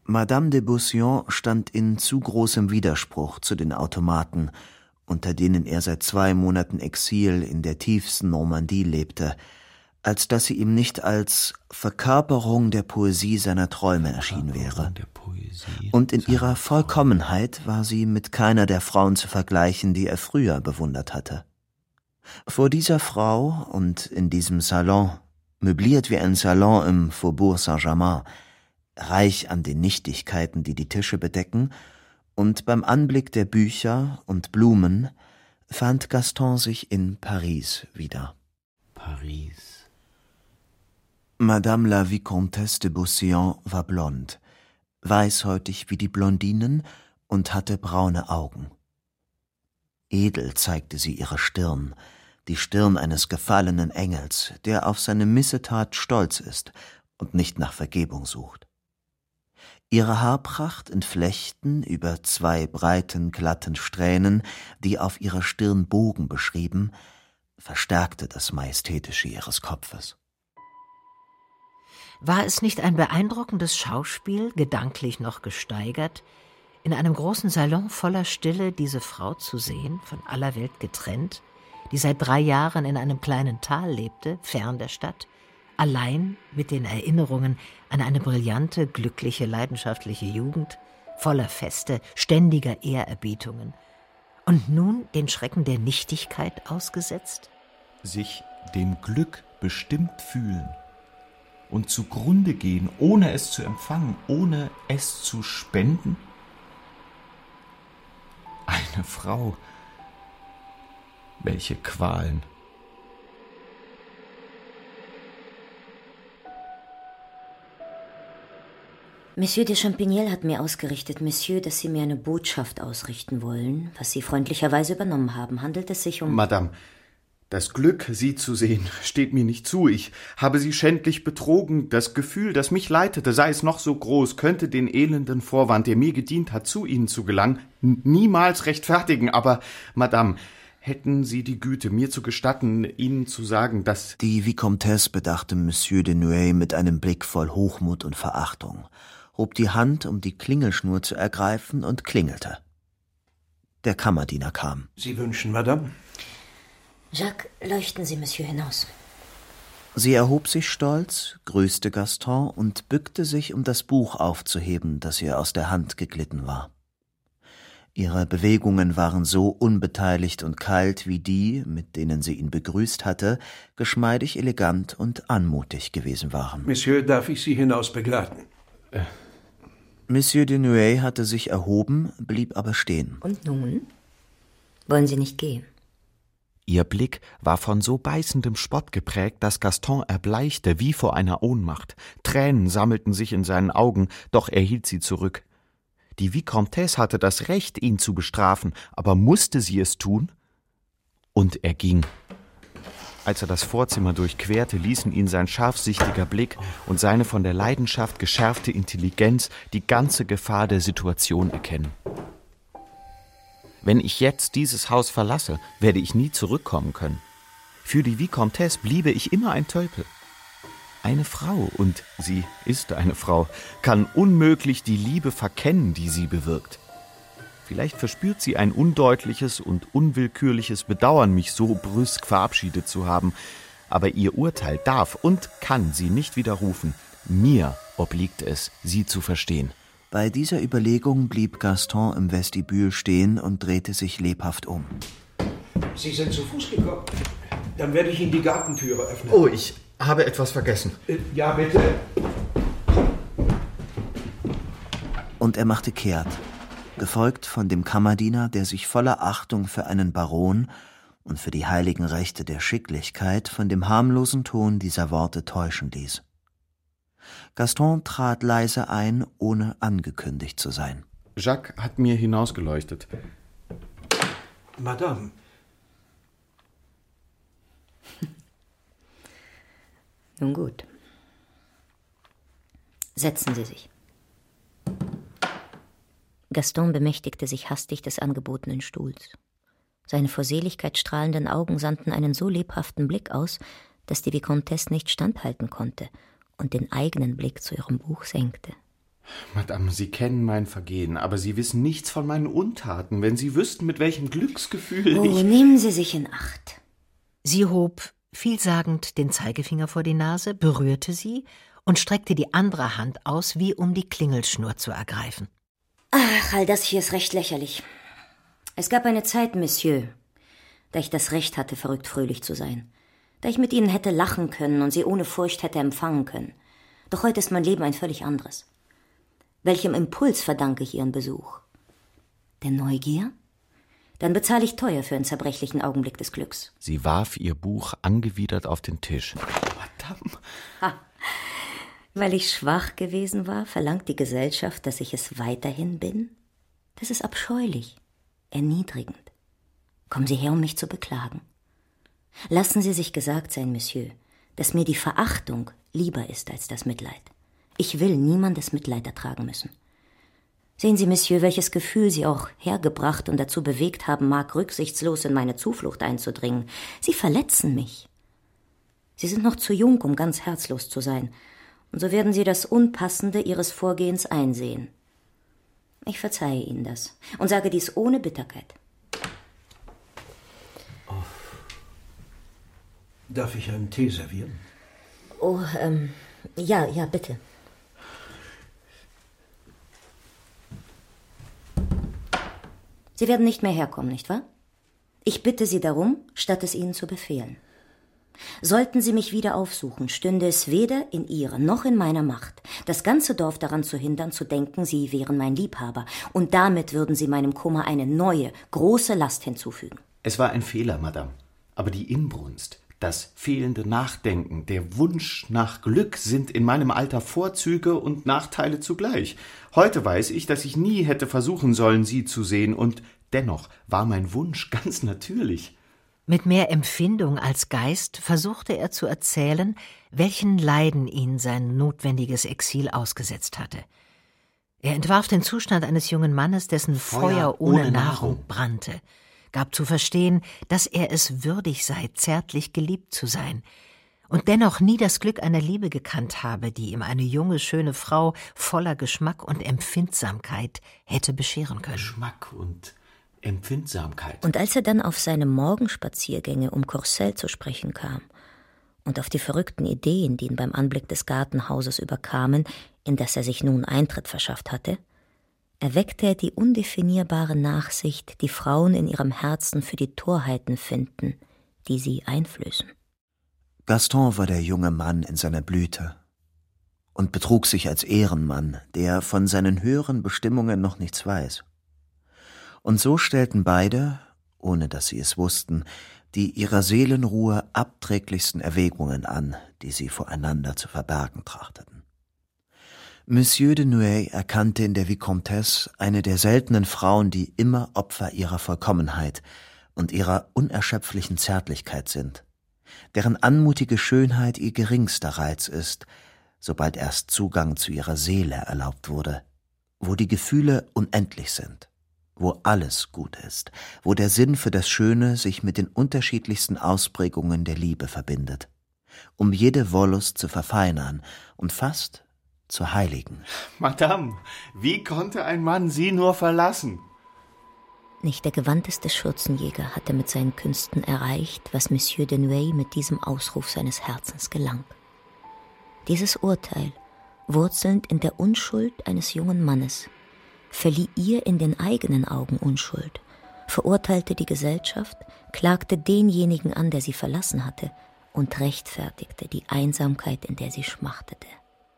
Madame de Beaussion stand in zu großem Widerspruch zu den Automaten, unter denen er seit zwei Monaten Exil in der tiefsten Normandie lebte, als dass sie ihm nicht als Verkörperung der Poesie seiner Träume erschienen wäre. Und in ihrer Vollkommenheit war sie mit keiner der Frauen zu vergleichen, die er früher bewundert hatte. Vor dieser Frau und in diesem Salon, möbliert wie ein Salon im Faubourg Saint-Germain, reich an den Nichtigkeiten, die die Tische bedecken, und beim Anblick der Bücher und Blumen fand Gaston sich in Paris wieder. Paris. Madame la Vicomtesse de Beaussion war blond, weißhäutig wie die Blondinen und hatte braune Augen. Edel zeigte sie ihre Stirn, die Stirn eines gefallenen Engels, der auf seine Missetat stolz ist und nicht nach Vergebung sucht. Ihre Haarpracht in Flechten über zwei breiten, glatten Strähnen, die auf ihrer Stirn Bogen beschrieben, verstärkte das Majestätische ihres Kopfes. War es nicht ein beeindruckendes Schauspiel, gedanklich noch gesteigert, in einem großen Salon voller Stille diese Frau zu sehen, von aller Welt getrennt, die seit drei Jahren in einem kleinen Tal lebte, fern der Stadt, allein mit den Erinnerungen an eine brillante, glückliche, leidenschaftliche Jugend, voller Feste, ständiger Ehrerbietungen, und nun den Schrecken der Nichtigkeit ausgesetzt? Sich dem Glück bestimmt fühlen und zugrunde gehen, ohne es zu empfangen, ohne es zu spenden? Eine Frau. Welche Qualen. Monsieur de Champignelles hat mir ausgerichtet, Monsieur, dass Sie mir eine Botschaft ausrichten wollen, was Sie freundlicherweise übernommen haben. Handelt es sich um... Madame, das Glück, Sie zu sehen, steht mir nicht zu. Ich habe Sie schändlich betrogen. Das Gefühl, das mich leitete, sei es noch so groß, könnte den elenden Vorwand, der mir gedient hat, zu Ihnen zu gelangen, niemals rechtfertigen. Aber, Madame, hätten Sie die Güte, mir zu gestatten, Ihnen zu sagen, dass... Die Vicomtesse bedachte Monsieur de Nueil mit einem Blick voll Hochmut und Verachtung, hob die Hand, um die Klingelschnur zu ergreifen, und klingelte. Der Kammerdiener kam. Sie wünschen, Madame? Jacques, leuchten Sie Monsieur hinaus. Sie erhob sich stolz, grüßte Gaston und bückte sich, um das Buch aufzuheben, das ihr aus der Hand geglitten war. Ihre Bewegungen waren so unbeteiligt und kalt wie die, mit denen sie ihn begrüßt hatte, geschmeidig, elegant und anmutig gewesen waren. Monsieur, darf ich Sie hinaus begleiten? Äh. Monsieur de Nueil hatte sich erhoben, blieb aber stehen. Und nun? Wollen Sie nicht gehen? Ihr Blick war von so beißendem Spott geprägt, dass Gaston erbleichte wie vor einer Ohnmacht. Tränen sammelten sich in seinen Augen, doch er hielt sie zurück. Die Vicomtesse hatte das Recht, ihn zu bestrafen, aber musste sie es tun? Und er ging. Als er das Vorzimmer durchquerte, ließen ihn sein scharfsichtiger Blick und seine von der Leidenschaft geschärfte Intelligenz die ganze Gefahr der Situation erkennen. Wenn ich jetzt dieses Haus verlasse, werde ich nie zurückkommen können. Für die Vicomtesse bliebe ich immer ein Tölpel. Eine Frau, und sie ist eine Frau, kann unmöglich die Liebe verkennen, die sie bewirkt. Vielleicht verspürt sie ein undeutliches und unwillkürliches Bedauern, mich so brüsk verabschiedet zu haben, aber ihr Urteil darf und kann sie nicht widerrufen. Mir obliegt es, sie zu verstehen. Bei dieser Überlegung blieb Gaston im Vestibül stehen und drehte sich lebhaft um. Sie sind zu Fuß gekommen. Dann werde ich Ihnen die Gartentüre öffnen. Oh, ich habe etwas vergessen. Äh, ja, bitte. Und er machte kehrt, gefolgt von dem Kammerdiener, der sich voller Achtung für einen Baron und für die heiligen Rechte der Schicklichkeit von dem harmlosen Ton dieser Worte täuschen ließ. Gaston trat leise ein, ohne angekündigt zu sein. Jacques hat mir hinausgeleuchtet. Madame. Nun gut. Setzen Sie sich. Gaston bemächtigte sich hastig des angebotenen Stuhls. Seine vor Seligkeit strahlenden Augen sandten einen so lebhaften Blick aus, dass die Vicomtesse nicht standhalten konnte und den eigenen Blick zu ihrem Buch senkte. Madame, Sie kennen mein Vergehen, aber Sie wissen nichts von meinen Untaten. Wenn Sie wüssten, mit welchem Glücksgefühl Oh, ich... nehmen Sie sich in Acht. Sie hob vielsagend den Zeigefinger vor die Nase, berührte sie und streckte die andere Hand aus, wie um die Klingelschnur zu ergreifen. Ach, all das hier ist recht lächerlich. Es gab eine Zeit, Monsieur, da ich das Recht hatte, verrückt fröhlich zu sein. Da ich mit Ihnen hätte lachen können und Sie ohne Furcht hätte empfangen können. Doch heute ist mein Leben ein völlig anderes. Welchem Impuls verdanke ich Ihren Besuch? Der Neugier? Dann bezahle ich teuer für einen zerbrechlichen Augenblick des Glücks. Sie warf ihr Buch angewidert auf den Tisch. Madame! Ha. Weil ich schwach gewesen war, verlangt die Gesellschaft, dass ich es weiterhin bin? Das ist abscheulich, erniedrigend. Kommen Sie her, um mich zu beklagen. Lassen Sie sich gesagt sein, Monsieur, dass mir die Verachtung lieber ist als das Mitleid. Ich will niemandes Mitleid ertragen müssen. Sehen Sie, Monsieur, welches Gefühl Sie auch hergebracht und dazu bewegt haben mag, rücksichtslos in meine Zuflucht einzudringen. Sie verletzen mich. Sie sind noch zu jung, um ganz herzlos zu sein, und so werden Sie das Unpassende Ihres Vorgehens einsehen. Ich verzeihe Ihnen das und sage dies ohne Bitterkeit. Oh. Darf ich einen Tee servieren? Oh, ähm, ja, ja, bitte. Sie werden nicht mehr herkommen, nicht wahr? Ich bitte Sie darum, statt es Ihnen zu befehlen. Sollten Sie mich wieder aufsuchen, stünde es weder in Ihrer noch in meiner Macht, das ganze Dorf daran zu hindern, zu denken, Sie wären mein Liebhaber, und damit würden Sie meinem Kummer eine neue, große Last hinzufügen. Es war ein Fehler, Madame. Aber die Inbrunst, das fehlende Nachdenken, der Wunsch nach Glück sind in meinem Alter Vorzüge und Nachteile zugleich. Heute weiß ich, dass ich nie hätte versuchen sollen, Sie zu sehen, und dennoch war mein Wunsch ganz natürlich. Mit mehr Empfindung als Geist versuchte er zu erzählen, welchen Leiden ihn sein notwendiges Exil ausgesetzt hatte. Er entwarf den Zustand eines jungen Mannes, dessen Feuer, Feuer ohne, ohne Nahrung, Nahrung brannte, gab zu verstehen, dass er es würdig sei, zärtlich geliebt zu sein, und dennoch nie das Glück einer Liebe gekannt habe, die ihm eine junge, schöne Frau voller Geschmack und Empfindsamkeit hätte bescheren können. Geschmack und Empfindsamkeit. Und als er dann auf seine Morgenspaziergänge um Courcelles zu sprechen kam und auf die verrückten Ideen, die ihn beim Anblick des Gartenhauses überkamen, in das er sich nun Eintritt verschafft hatte, erweckte er die undefinierbare Nachsicht, die Frauen in ihrem Herzen für die Torheiten finden, die sie einflößen. Gaston war der junge Mann in seiner Blüte und betrug sich als Ehrenmann, der von seinen höheren Bestimmungen noch nichts weiß. Und so stellten beide, ohne dass sie es wussten, die ihrer Seelenruhe abträglichsten Erwägungen an, die sie voreinander zu verbergen trachteten. Monsieur de Nueil erkannte in der Vicomtesse eine der seltenen Frauen, die immer Opfer ihrer Vollkommenheit und ihrer unerschöpflichen Zärtlichkeit sind, deren anmutige Schönheit ihr geringster Reiz ist, sobald erst Zugang zu ihrer Seele erlaubt wurde, wo die Gefühle unendlich sind, wo alles gut ist, wo der Sinn für das Schöne sich mit den unterschiedlichsten Ausprägungen der Liebe verbindet, um jede Wollust zu verfeinern und fast zu heiligen. Madame, wie konnte ein Mann Sie nur verlassen? Nicht der gewandteste Schürzenjäger hatte mit seinen Künsten erreicht, was Monsieur de Nueil mit diesem Ausruf seines Herzens gelang. Dieses Urteil, wurzelnd in der Unschuld eines jungen Mannes, verlieh ihr in den eigenen Augen Unschuld, verurteilte die Gesellschaft, klagte denjenigen an, der sie verlassen hatte, und rechtfertigte die Einsamkeit, in der sie schmachtete.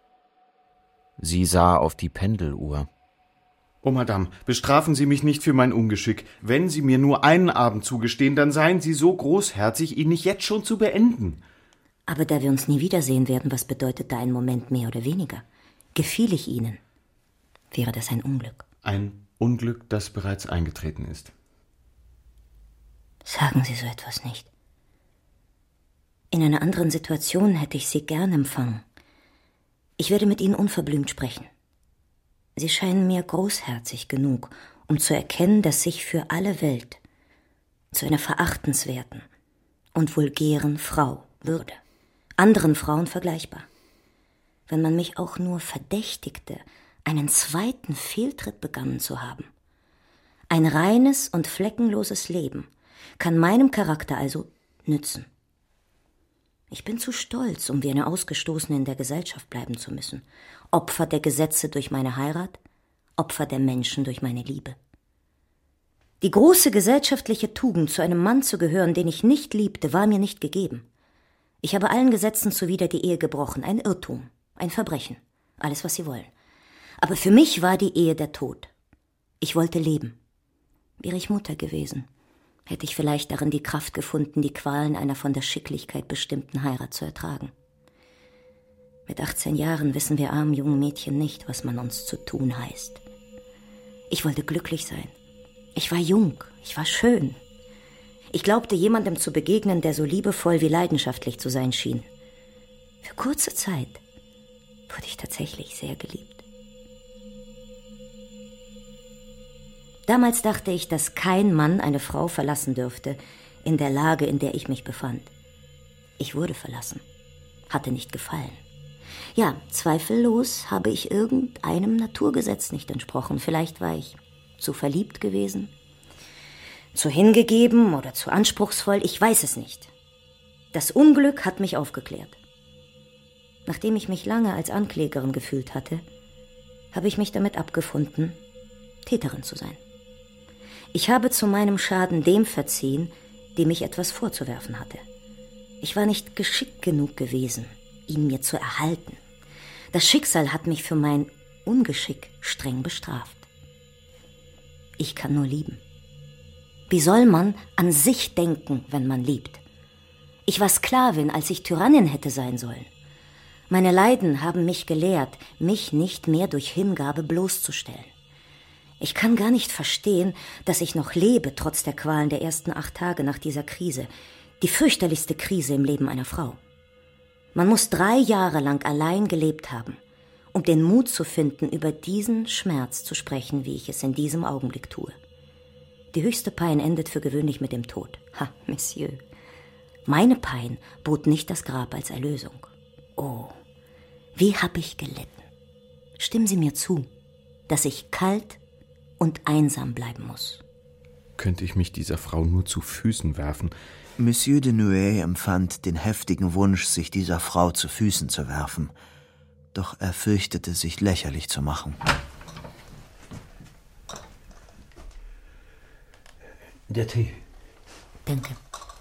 Sie sah auf die Pendeluhr. »Oh, Madame, bestrafen Sie mich nicht für mein Ungeschick. Wenn Sie mir nur einen Abend zugestehen, dann seien Sie so großherzig, ihn nicht jetzt schon zu beenden.« »Aber da wir uns nie wiedersehen werden, was bedeutet da ein Moment mehr oder weniger? Gefiel ich Ihnen, wäre das ein Unglück.« »Ein Unglück, das bereits eingetreten ist.« »Sagen Sie so etwas nicht. In einer anderen Situation hätte ich Sie gern empfangen. Ich werde mit Ihnen unverblümt sprechen. Sie scheinen mir großherzig genug, um zu erkennen, dass ich für alle Welt zu einer verachtenswerten und vulgären Frau würde, anderen Frauen vergleichbar. Wenn man mich auch nur verdächtigte, einen zweiten Fehltritt begangen zu haben. Ein reines und fleckenloses Leben kann meinem Charakter also nützen. Ich bin zu stolz, um wie eine Ausgestoßene in der Gesellschaft bleiben zu müssen. Opfer der Gesetze durch meine Heirat, Opfer der Menschen durch meine Liebe. Die große gesellschaftliche Tugend, zu einem Mann zu gehören, den ich nicht liebte, war mir nicht gegeben. Ich habe allen Gesetzen zuwider die Ehe gebrochen, ein Irrtum, ein Verbrechen, alles, was Sie wollen. Aber für mich war die Ehe der Tod. Ich wollte leben. Wäre ich Mutter gewesen, hätte ich vielleicht darin die Kraft gefunden, die Qualen einer von der Schicklichkeit bestimmten Heirat zu ertragen. Mit achtzehn Jahren wissen wir armen jungen Mädchen nicht, was man uns zu tun heißt. Ich wollte glücklich sein. Ich war jung, ich war schön. Ich glaubte, jemandem zu begegnen, der so liebevoll wie leidenschaftlich zu sein schien. Für kurze Zeit wurde ich tatsächlich sehr geliebt. Damals dachte ich, dass kein Mann eine Frau verlassen dürfte, in der Lage, in der ich mich befand. Ich wurde verlassen, hatte nicht gefallen. Ja, zweifellos habe ich irgendeinem Naturgesetz nicht entsprochen. Vielleicht war ich zu verliebt gewesen, zu hingegeben oder zu anspruchsvoll, ich weiß es nicht. Das Unglück hat mich aufgeklärt. Nachdem ich mich lange als Anklägerin gefühlt hatte, habe ich mich damit abgefunden, Täterin zu sein. Ich habe zu meinem Schaden dem verziehen, dem ich etwas vorzuwerfen hatte. Ich war nicht geschickt genug gewesen, ihn mir zu erhalten. Das Schicksal hat mich für mein Ungeschick streng bestraft. Ich kann nur lieben. Wie soll man an sich denken, wenn man liebt? Ich war Sklavin, als ich Tyrannin hätte sein sollen. Meine Leiden haben mich gelehrt, mich nicht mehr durch Hingabe bloßzustellen. Ich kann gar nicht verstehen, dass ich noch lebe, trotz der Qualen der ersten acht Tage nach dieser Krise. Die fürchterlichste Krise im Leben einer Frau. Man muss drei Jahre lang allein gelebt haben, um den Mut zu finden, über diesen Schmerz zu sprechen, wie ich es in diesem Augenblick tue. Die höchste Pein endet für gewöhnlich mit dem Tod. Ha, Monsieur. Meine Pein bot nicht das Grab als Erlösung. Oh, wie hab ich gelitten. Stimmen Sie mir zu, dass ich kalt und einsam bleiben muss. Könnte ich mich dieser Frau nur zu Füßen werfen? Monsieur de Nueil empfand den heftigen Wunsch, sich dieser Frau zu Füßen zu werfen. Doch er fürchtete, sich lächerlich zu machen. Der Tee. Danke.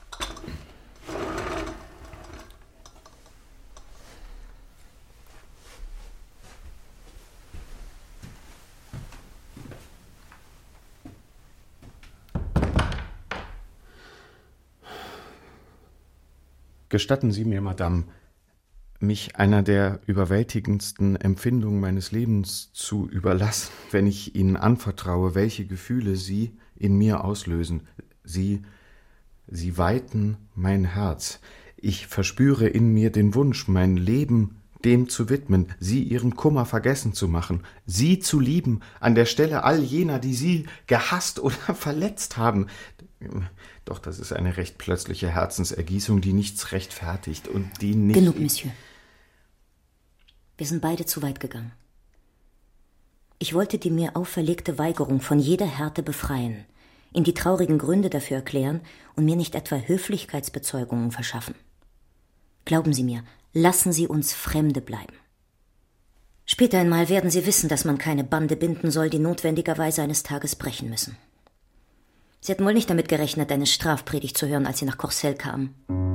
Gestatten Sie mir, Madame, mich einer der überwältigendsten Empfindungen meines Lebens zu überlassen, wenn ich Ihnen anvertraue, welche Gefühle Sie in mir auslösen. Sie, Sie weiten mein Herz. Ich verspüre in mir den Wunsch, mein Leben dem zu widmen, Sie Ihren Kummer vergessen zu machen, Sie zu lieben, an der Stelle all jener, die Sie gehasst oder verletzt haben. Doch das ist eine recht plötzliche Herzensergießung, die nichts rechtfertigt und die nicht... Genug, Monsieur. Wir sind beide zu weit gegangen. Ich wollte die mir auferlegte Weigerung von jeder Härte befreien, Ihnen die traurigen Gründe dafür erklären und mir nicht etwa Höflichkeitsbezeugungen verschaffen. Glauben Sie mir, lassen Sie uns Fremde bleiben. Später einmal werden Sie wissen, dass man keine Bande binden soll, die notwendigerweise eines Tages brechen müssen. Sie hatten wohl nicht damit gerechnet, eine Strafpredigt zu hören, als Sie nach Courcelles kamen.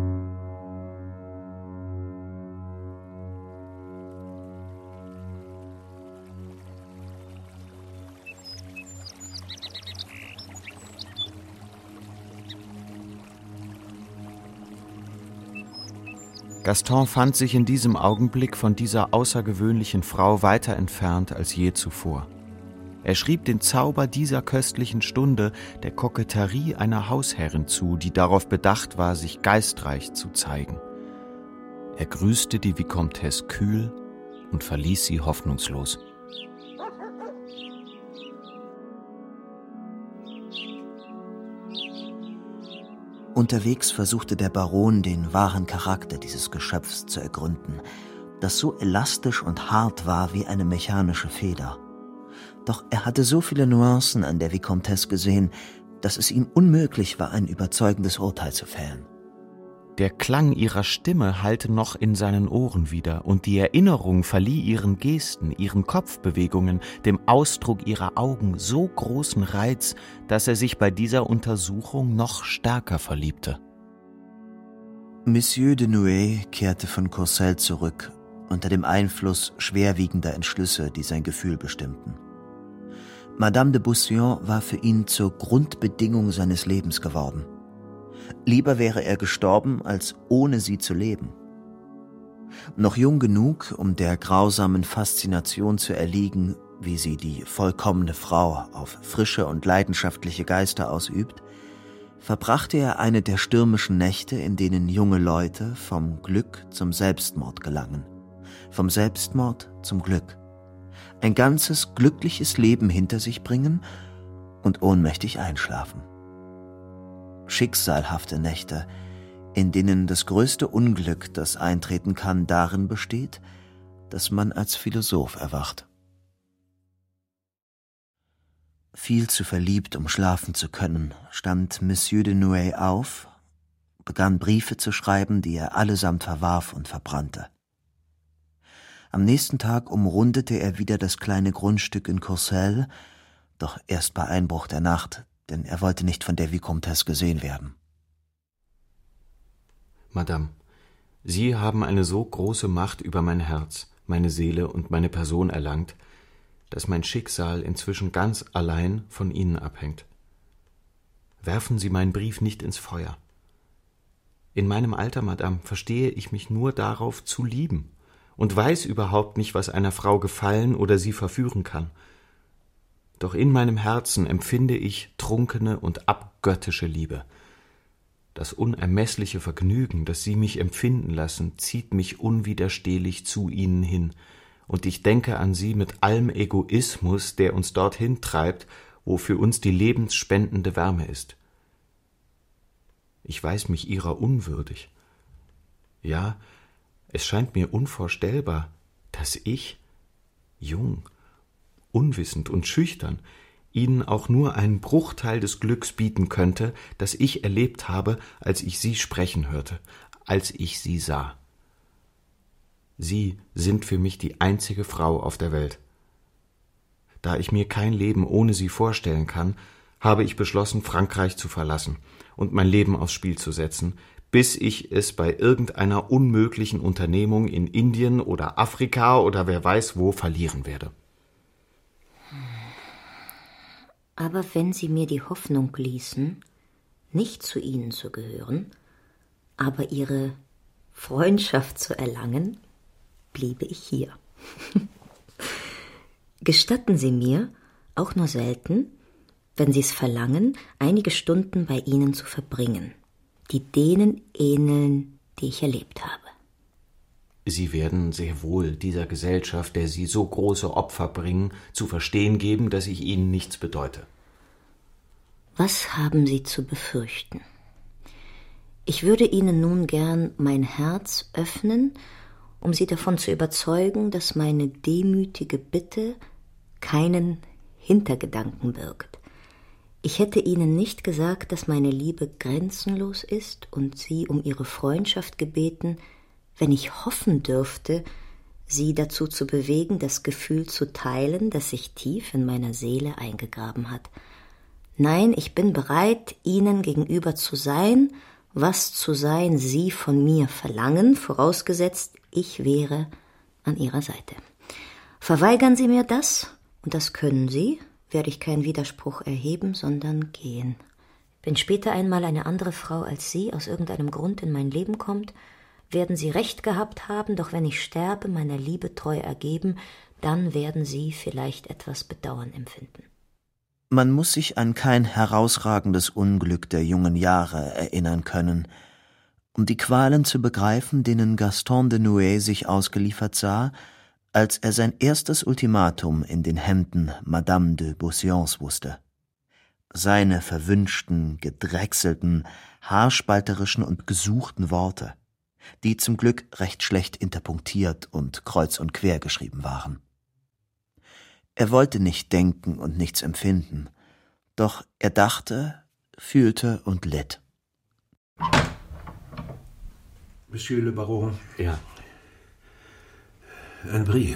Gaston fand sich in diesem Augenblick von dieser außergewöhnlichen Frau weiter entfernt als je zuvor. Er schrieb den Zauber dieser köstlichen Stunde der Koketterie einer Hausherrin zu, die darauf bedacht war, sich geistreich zu zeigen. Er grüßte die Vicomtesse kühl und verließ sie hoffnungslos. Unterwegs versuchte der Baron, den wahren Charakter dieses Geschöpfs zu ergründen. das so elastisch und hart war wie eine mechanische Feder. Doch er hatte so viele Nuancen an der Vicomtesse gesehen, dass es ihm unmöglich war, ein überzeugendes Urteil zu fällen. Der Klang ihrer Stimme hallte noch in seinen Ohren wieder, und die Erinnerung verlieh ihren Gesten, ihren Kopfbewegungen, dem Ausdruck ihrer Augen so großen Reiz, dass er sich bei dieser Untersuchung noch stärker verliebte. Monsieur de Nouet kehrte von Courcelles zurück, unter dem Einfluss schwerwiegender Entschlüsse, die sein Gefühl bestimmten. Madame de Beaussion war für ihn zur Grundbedingung seines Lebens geworden. Lieber wäre er gestorben, als ohne sie zu leben. Noch jung genug, um der grausamen Faszination zu erliegen, wie sie die vollkommene Frau auf frische und leidenschaftliche Geister ausübt, verbrachte er eine der stürmischen Nächte, in denen junge Leute vom Glück zum Selbstmord gelangen, vom Selbstmord zum Glück, ein ganzes glückliches Leben hinter sich bringen und ohnmächtig einschlafen. Schicksalhafte Nächte, in denen das größte Unglück, das eintreten kann, darin besteht, dass man als Philosoph erwacht. Viel zu verliebt, um schlafen zu können, stand Monsieur de Nouet auf, begann Briefe zu schreiben, die er allesamt verwarf und verbrannte. Am nächsten Tag umrundete er wieder das kleine Grundstück in Courcelles, doch erst bei Einbruch der Nacht, denn er wollte nicht von der Vicomtesse gesehen werden. Madame, Sie haben eine so große Macht über mein Herz, meine Seele und meine Person erlangt, dass mein Schicksal inzwischen ganz allein von Ihnen abhängt. Werfen Sie meinen Brief nicht ins Feuer. In meinem Alter, Madame, verstehe ich mich nur darauf zu lieben und weiß überhaupt nicht, was einer Frau gefallen oder sie verführen kann. Doch in meinem Herzen empfinde ich trunkene und abgöttische Liebe. Das unermessliche Vergnügen, das Sie mich empfinden lassen, zieht mich unwiderstehlich zu Ihnen hin, und ich denke an Sie mit allem Egoismus, der uns dorthin treibt, wo für uns die lebensspendende Wärme ist. Ich weiß mich Ihrer unwürdig. Ja, es scheint mir unvorstellbar, dass ich, jung, unwissend und schüchtern, Ihnen auch nur einen Bruchteil des Glücks bieten könnte, das ich erlebt habe, als ich Sie sprechen hörte, als ich Sie sah. Sie sind für mich die einzige Frau auf der Welt. Da ich mir kein Leben ohne Sie vorstellen kann, habe ich beschlossen, Frankreich zu verlassen und mein Leben aufs Spiel zu setzen, bis ich es bei irgendeiner unmöglichen Unternehmung in Indien oder Afrika oder wer weiß wo verlieren werde. Aber wenn Sie mir die Hoffnung ließen, nicht zu Ihnen zu gehören, aber Ihre Freundschaft zu erlangen, bliebe ich hier. Gestatten Sie mir, auch nur selten, wenn Sie es verlangen, einige Stunden bei Ihnen zu verbringen, die denen ähneln, die ich erlebt habe. Sie werden sehr wohl dieser Gesellschaft, der Sie so große Opfer bringen, zu verstehen geben, dass ich Ihnen nichts bedeute. Was haben Sie zu befürchten? Ich würde Ihnen nun gern mein Herz öffnen, um Sie davon zu überzeugen, dass meine demütige Bitte keinen Hintergedanken birgt. Ich hätte Ihnen nicht gesagt, dass meine Liebe grenzenlos ist und Sie um Ihre Freundschaft gebeten, wenn ich hoffen dürfte, Sie dazu zu bewegen, das Gefühl zu teilen, das sich tief in meiner Seele eingegraben hat. Nein, ich bin bereit, Ihnen gegenüber zu sein, was zu sein Sie von mir verlangen, vorausgesetzt, ich wäre an Ihrer Seite. Verweigern Sie mir das, und das können Sie, werde ich keinen Widerspruch erheben, sondern gehen. Wenn später einmal eine andere Frau als Sie aus irgendeinem Grund in mein Leben kommt, werden Sie recht gehabt haben, doch wenn ich sterbe, meiner Liebe treu ergeben, dann werden Sie vielleicht etwas Bedauern empfinden. Man muss sich an kein herausragendes Unglück der jungen Jahre erinnern können, um die Qualen zu begreifen, denen Gaston de Nouet sich ausgeliefert sah, als er sein erstes Ultimatum in den Händen Madame de Beausions wusste. Seine verwünschten, gedrechselten, haarspalterischen und gesuchten Worte, die zum Glück recht schlecht interpunktiert und kreuz und quer geschrieben waren. Er wollte nicht denken und nichts empfinden, doch er dachte, fühlte und litt. Monsieur le Baron. Ja. Ein Brief.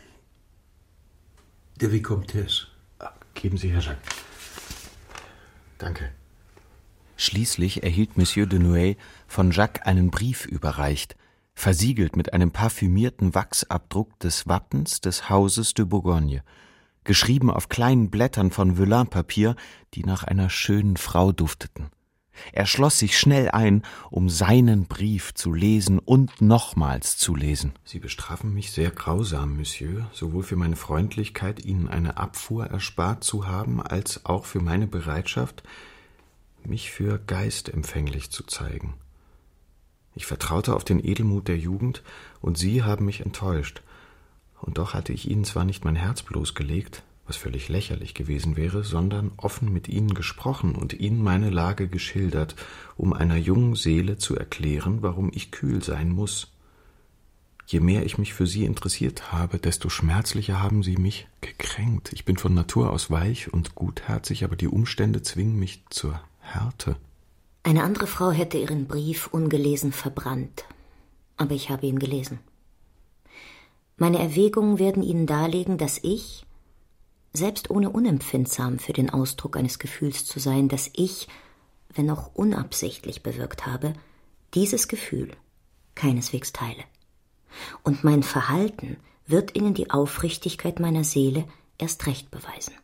Der Vicomtesse. Geben Sie her, Jacques. Danke. Schließlich erhielt Monsieur de Nueil von Jacques einen Brief überreicht, versiegelt mit einem parfümierten Wachsabdruck des Wappens des Hauses de Bourgogne, geschrieben auf kleinen Blättern von Velin-Papier, die nach einer schönen Frau dufteten. Er schloss sich schnell ein, um seinen Brief zu lesen und nochmals zu lesen. Sie bestrafen mich sehr grausam, Monsieur, sowohl für meine Freundlichkeit, Ihnen eine Abfuhr erspart zu haben, als auch für meine Bereitschaft, mich für geistempfänglich zu zeigen. Ich vertraute auf den Edelmut der Jugend, und Sie haben mich enttäuscht. Und doch hatte ich Ihnen zwar nicht mein Herz bloßgelegt, was völlig lächerlich gewesen wäre, sondern offen mit Ihnen gesprochen und Ihnen meine Lage geschildert, um einer jungen Seele zu erklären, warum ich kühl sein muss. Je mehr ich mich für Sie interessiert habe, desto schmerzlicher haben Sie mich gekränkt. Ich bin von Natur aus weich und gutherzig, aber die Umstände zwingen mich zur Härte. Eine andere Frau hätte ihren Brief ungelesen verbrannt, aber ich habe ihn gelesen. Meine Erwägungen werden Ihnen darlegen, dass ich, selbst ohne unempfindsam für den Ausdruck eines Gefühls zu sein, dass ich, wenn auch unabsichtlich bewirkt habe, dieses Gefühl keineswegs teile. Und mein Verhalten wird Ihnen die Aufrichtigkeit meiner Seele erst recht beweisen.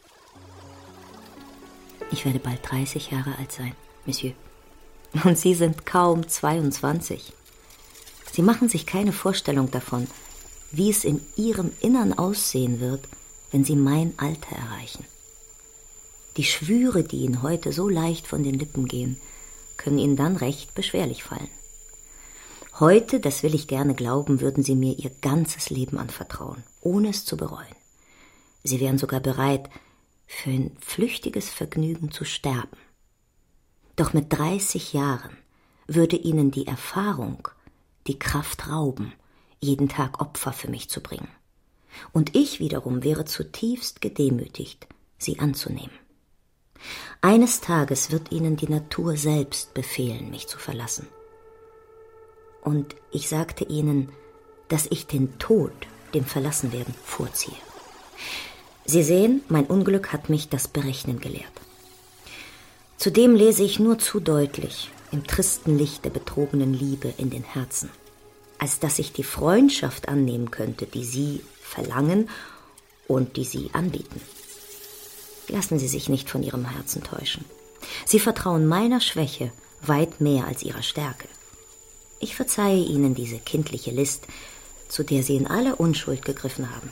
Ich werde bald dreißig Jahre alt sein, Monsieur. Und Sie sind kaum zweiundzwanzig. Sie machen sich keine Vorstellung davon, wie es in Ihrem Innern aussehen wird, wenn Sie mein Alter erreichen. Die Schwüre, die Ihnen heute so leicht von den Lippen gehen, können Ihnen dann recht beschwerlich fallen. Heute, das will ich gerne glauben, würden Sie mir Ihr ganzes Leben anvertrauen, ohne es zu bereuen. Sie wären sogar bereit, für ein flüchtiges Vergnügen zu sterben. Doch mit dreißig Jahren würde Ihnen die Erfahrung die Kraft rauben, jeden Tag Opfer für mich zu bringen. Und ich wiederum wäre zutiefst gedemütigt, Sie anzunehmen. Eines Tages wird Ihnen die Natur selbst befehlen, mich zu verlassen. Und ich sagte Ihnen, dass ich den Tod dem Verlassenwerden vorziehe. Sie sehen, mein Unglück hat mich das Berechnen gelehrt. Zudem lese ich nur zu deutlich im tristen Licht der betrogenen Liebe in den Herzen, als dass ich die Freundschaft annehmen könnte, die Sie verlangen und die Sie anbieten. Lassen Sie sich nicht von Ihrem Herzen täuschen. Sie vertrauen meiner Schwäche weit mehr als Ihrer Stärke. Ich verzeihe Ihnen diese kindliche List, zu der Sie in aller Unschuld gegriffen haben.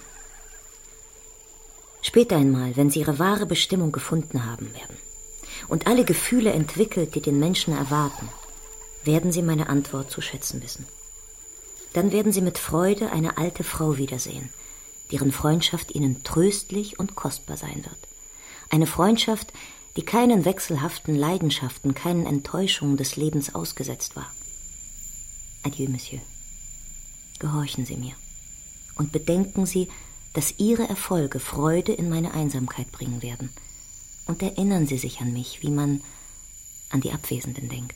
Später einmal, wenn Sie Ihre wahre Bestimmung gefunden haben werden und alle Gefühle entwickelt, die den Menschen erwarten, werden Sie meine Antwort zu schätzen wissen. Dann werden Sie mit Freude eine alte Frau wiedersehen, deren Freundschaft Ihnen tröstlich und kostbar sein wird. Eine Freundschaft, die keinen wechselhaften Leidenschaften, keinen Enttäuschungen des Lebens ausgesetzt war. Adieu, Monsieur. Gehorchen Sie mir und bedenken Sie, dass Ihre Erfolge Freude in meine Einsamkeit bringen werden. Und erinnern Sie sich an mich, wie man an die Abwesenden denkt.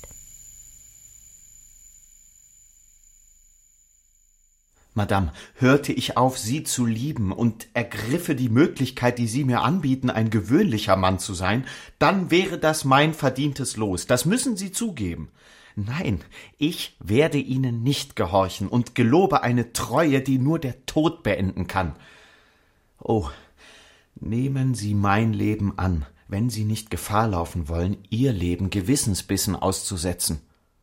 Madame, hörte ich auf, Sie zu lieben und ergriffe die Möglichkeit, die Sie mir anbieten, ein gewöhnlicher Mann zu sein, dann wäre das mein verdientes Los. Das müssen Sie zugeben. Nein, ich werde Ihnen nicht gehorchen und gelobe eine Treue, die nur der Tod beenden kann. Oh, nehmen Sie mein Leben an, wenn Sie nicht Gefahr laufen wollen, Ihr Leben Gewissensbissen auszusetzen.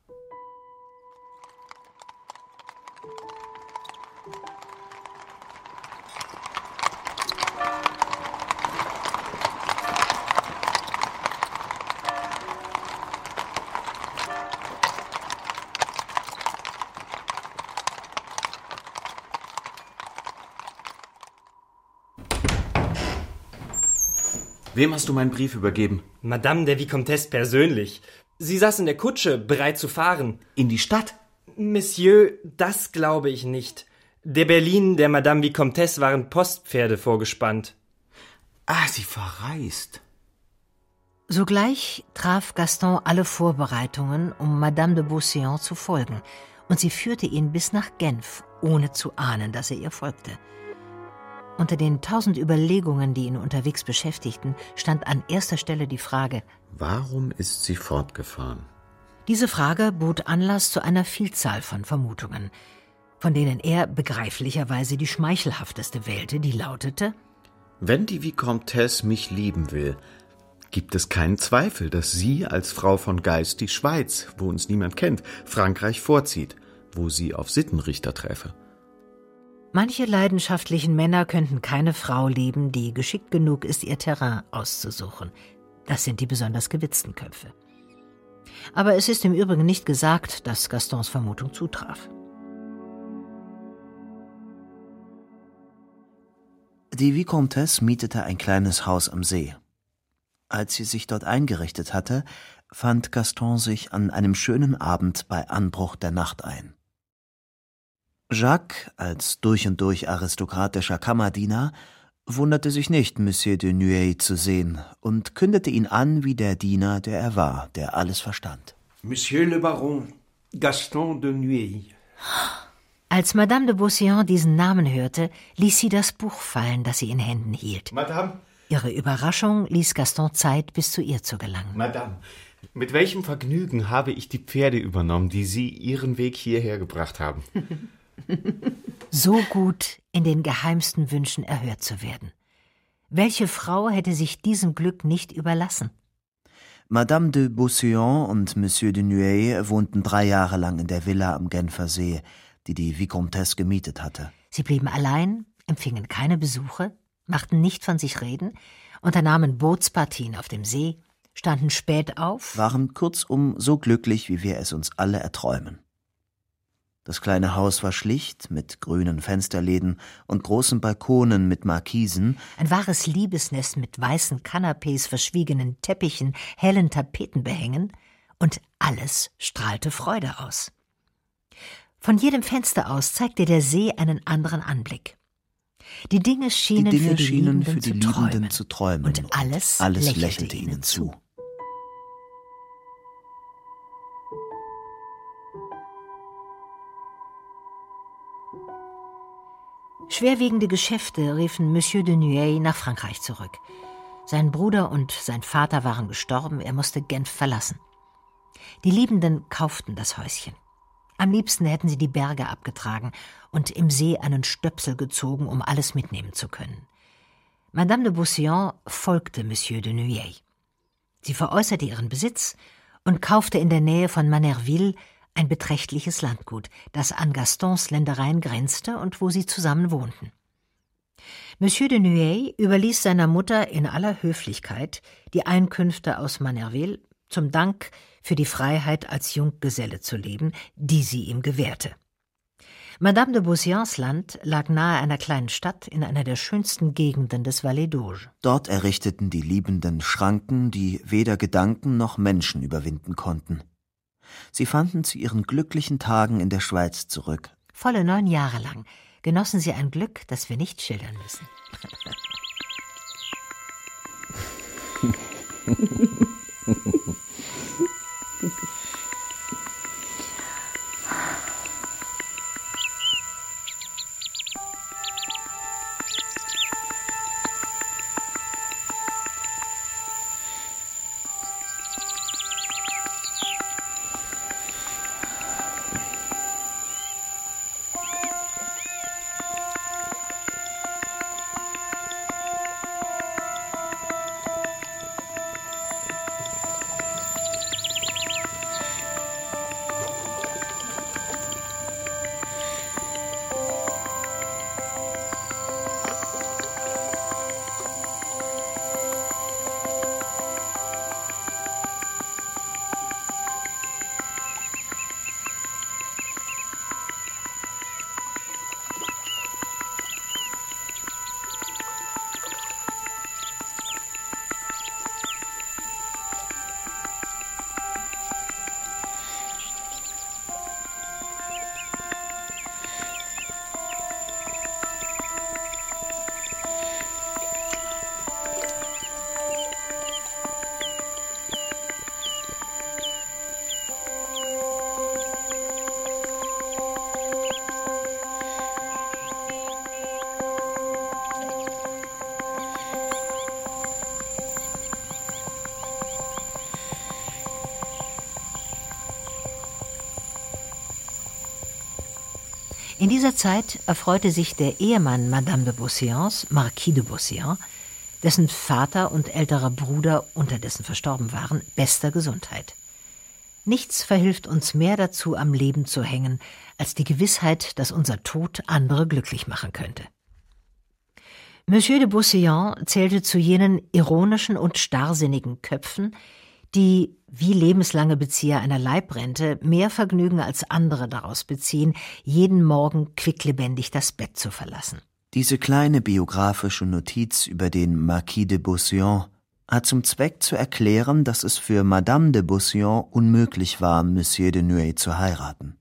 Wem hast du meinen Brief übergeben? Madame der Vicomtesse persönlich. Sie saß in der Kutsche, bereit zu fahren. In die Stadt? Monsieur, das glaube ich nicht. Der Berlinen der Madame Vicomtesse waren Postpferde vorgespannt. Ah, sie verreist. Sogleich traf Gaston alle Vorbereitungen, um Madame de Beauséant zu folgen, und sie führte ihn bis nach Genf, ohne zu ahnen, dass er ihr folgte. Unter den tausend Überlegungen, die ihn unterwegs beschäftigten, stand an erster Stelle die Frage: Warum ist sie fortgefahren? Diese Frage bot Anlass zu einer Vielzahl von Vermutungen, von denen er begreiflicherweise die schmeichelhafteste wählte, die lautete: Wenn die Vicomtesse mich lieben will, gibt es keinen Zweifel, dass sie als Frau von Geist die Schweiz, wo uns niemand kennt, Frankreich vorzieht, wo sie auf Sittenrichter treffe. Manche leidenschaftlichen Männer könnten keine Frau lieben, die geschickt genug ist, ihr Terrain auszusuchen. Das sind die besonders gewitzten Köpfe. Aber es ist im Übrigen nicht gesagt, dass Gastons Vermutung zutraf. Die Vicomtesse mietete ein kleines Haus am See. Als sie sich dort eingerichtet hatte, fand Gaston sich an einem schönen Abend bei Anbruch der Nacht ein. Jacques, als durch und durch aristokratischer Kammerdiener, wunderte sich nicht, Monsieur de Nueil zu sehen und kündete ihn an wie der Diener, der er war, der alles verstand. Monsieur le Baron, Gaston de Nueil. Als Madame de Beauséant diesen Namen hörte, ließ sie das Buch fallen, das sie in Händen hielt. Madame, Ihre Überraschung ließ Gaston Zeit, bis zu ihr zu gelangen. Madame, mit welchem Vergnügen habe ich die Pferde übernommen, die Sie Ihren Weg hierher gebracht haben? So gut in den geheimsten Wünschen erhört zu werden. Welche Frau hätte sich diesem Glück nicht überlassen? Madame de Beauséant und Monsieur de Nueil wohnten drei Jahre lang in der Villa am Genfer See, die die Vicomtesse gemietet hatte. Sie blieben allein, empfingen keine Besuche, machten nicht von sich reden, unternahmen Bootspartien auf dem See, standen spät auf, waren kurzum so glücklich, wie wir es uns alle erträumen. Das kleine Haus war schlicht, mit grünen Fensterläden und großen Balkonen mit Markisen. Ein wahres Liebesnest mit weißen Kanapés, verschwiegenen Teppichen, hellen Tapetenbehängen, und alles strahlte Freude aus. Von jedem Fenster aus zeigte der See einen anderen Anblick. Die Dinge schienen, die Dinge für, die schienen Liebenden, für die zu, Liebenden träumen. zu träumen. Und alles, alles lächelte, lächelte ihnen zu. Schwerwiegende Geschäfte riefen Monsieur de Nueil nach Frankreich zurück. Sein Bruder und sein Vater waren gestorben, er musste Genf verlassen. Die Liebenden kauften das Häuschen. Am liebsten hätten sie die Berge abgetragen und im See einen Stöpsel gezogen, um alles mitnehmen zu können. Madame de Beauséant folgte Monsieur de Nueil. Sie veräußerte ihren Besitz und kaufte in der Nähe von Manerville ein beträchtliches Landgut, das an Gastons Ländereien grenzte und wo sie zusammen wohnten. Monsieur de Nueil überließ seiner Mutter in aller Höflichkeit die Einkünfte aus Manerville zum Dank für die Freiheit als Junggeselle zu leben, die sie ihm gewährte. Madame de Beauséants Land lag nahe einer kleinen Stadt in einer der schönsten Gegenden des Valais d'Auge. Dort errichteten die Liebenden Schranken, die weder Gedanken noch Menschen überwinden konnten. Sie fanden zu ihren glücklichen Tagen in der Schweiz zurück. Volle neun Jahre lang genossen sie ein Glück, das wir nicht schildern müssen. In dieser Zeit erfreute sich der Ehemann Madame de Beauséants, Marquis de Beauséant, dessen Vater und älterer Bruder unterdessen verstorben waren, bester Gesundheit. Nichts verhilft uns mehr dazu, am Leben zu hängen, als die Gewissheit, dass unser Tod andere glücklich machen könnte. Monsieur de Beauséant zählte zu jenen ironischen und starrsinnigen Köpfen, die, wie lebenslange Bezieher einer Leibrente, mehr Vergnügen als andere daraus beziehen, jeden Morgen quicklebendig das Bett zu verlassen. Diese kleine biografische Notiz über den Marquis de Beauséant hat zum Zweck zu erklären, dass es für Madame de Beauséant unmöglich war, Monsieur de Nueil zu heiraten.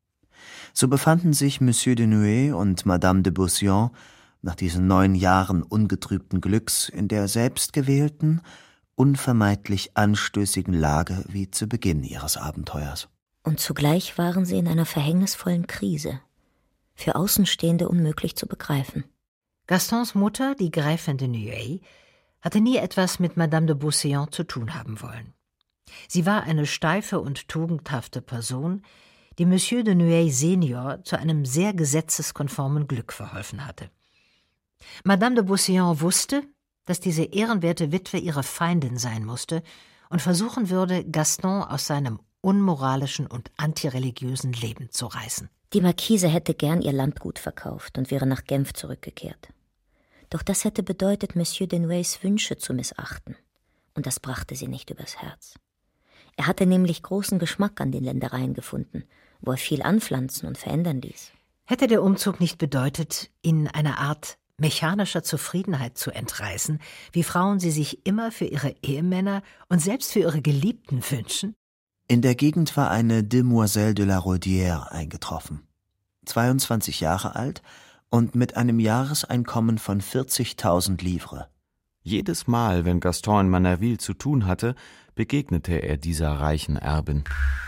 So befanden sich Monsieur de Nueil und Madame de Beauséant nach diesen neun Jahren ungetrübten Glücks in der selbstgewählten, unvermeidlich anstößigen Lage wie zu Beginn ihres Abenteuers. Und zugleich waren sie in einer verhängnisvollen Krise, für Außenstehende unmöglich zu begreifen. Gastons Mutter, die Gräfin de Nueil, hatte nie etwas mit Madame de Beauséant zu tun haben wollen. Sie war eine steife und tugendhafte Person, die Monsieur de Nueil Senior zu einem sehr gesetzeskonformen Glück verholfen hatte. Madame de Beauséant wusste, dass diese ehrenwerte Witwe ihre Feindin sein musste und versuchen würde, Gaston aus seinem unmoralischen und antireligiösen Leben zu reißen. Die Marquise hätte gern ihr Landgut verkauft und wäre nach Genf zurückgekehrt. Doch das hätte bedeutet, Monsieur de Nueils Wünsche zu missachten. Und das brachte sie nicht übers Herz. Er hatte nämlich großen Geschmack an den Ländereien gefunden, wo er viel anpflanzen und verändern ließ. Hätte der Umzug nicht bedeutet, ihn einer Art mechanischer Zufriedenheit zu entreißen, wie Frauen sie sich immer für ihre Ehemänner und selbst für ihre Geliebten wünschen? In der Gegend war eine Demoiselle de la Rodière eingetroffen. zweiundzwanzig Jahre alt und mit einem Jahreseinkommen von vierzigtausend Livres. Jedes Mal, wenn Gaston in Manerville zu tun hatte, begegnete er dieser reichen Erbin.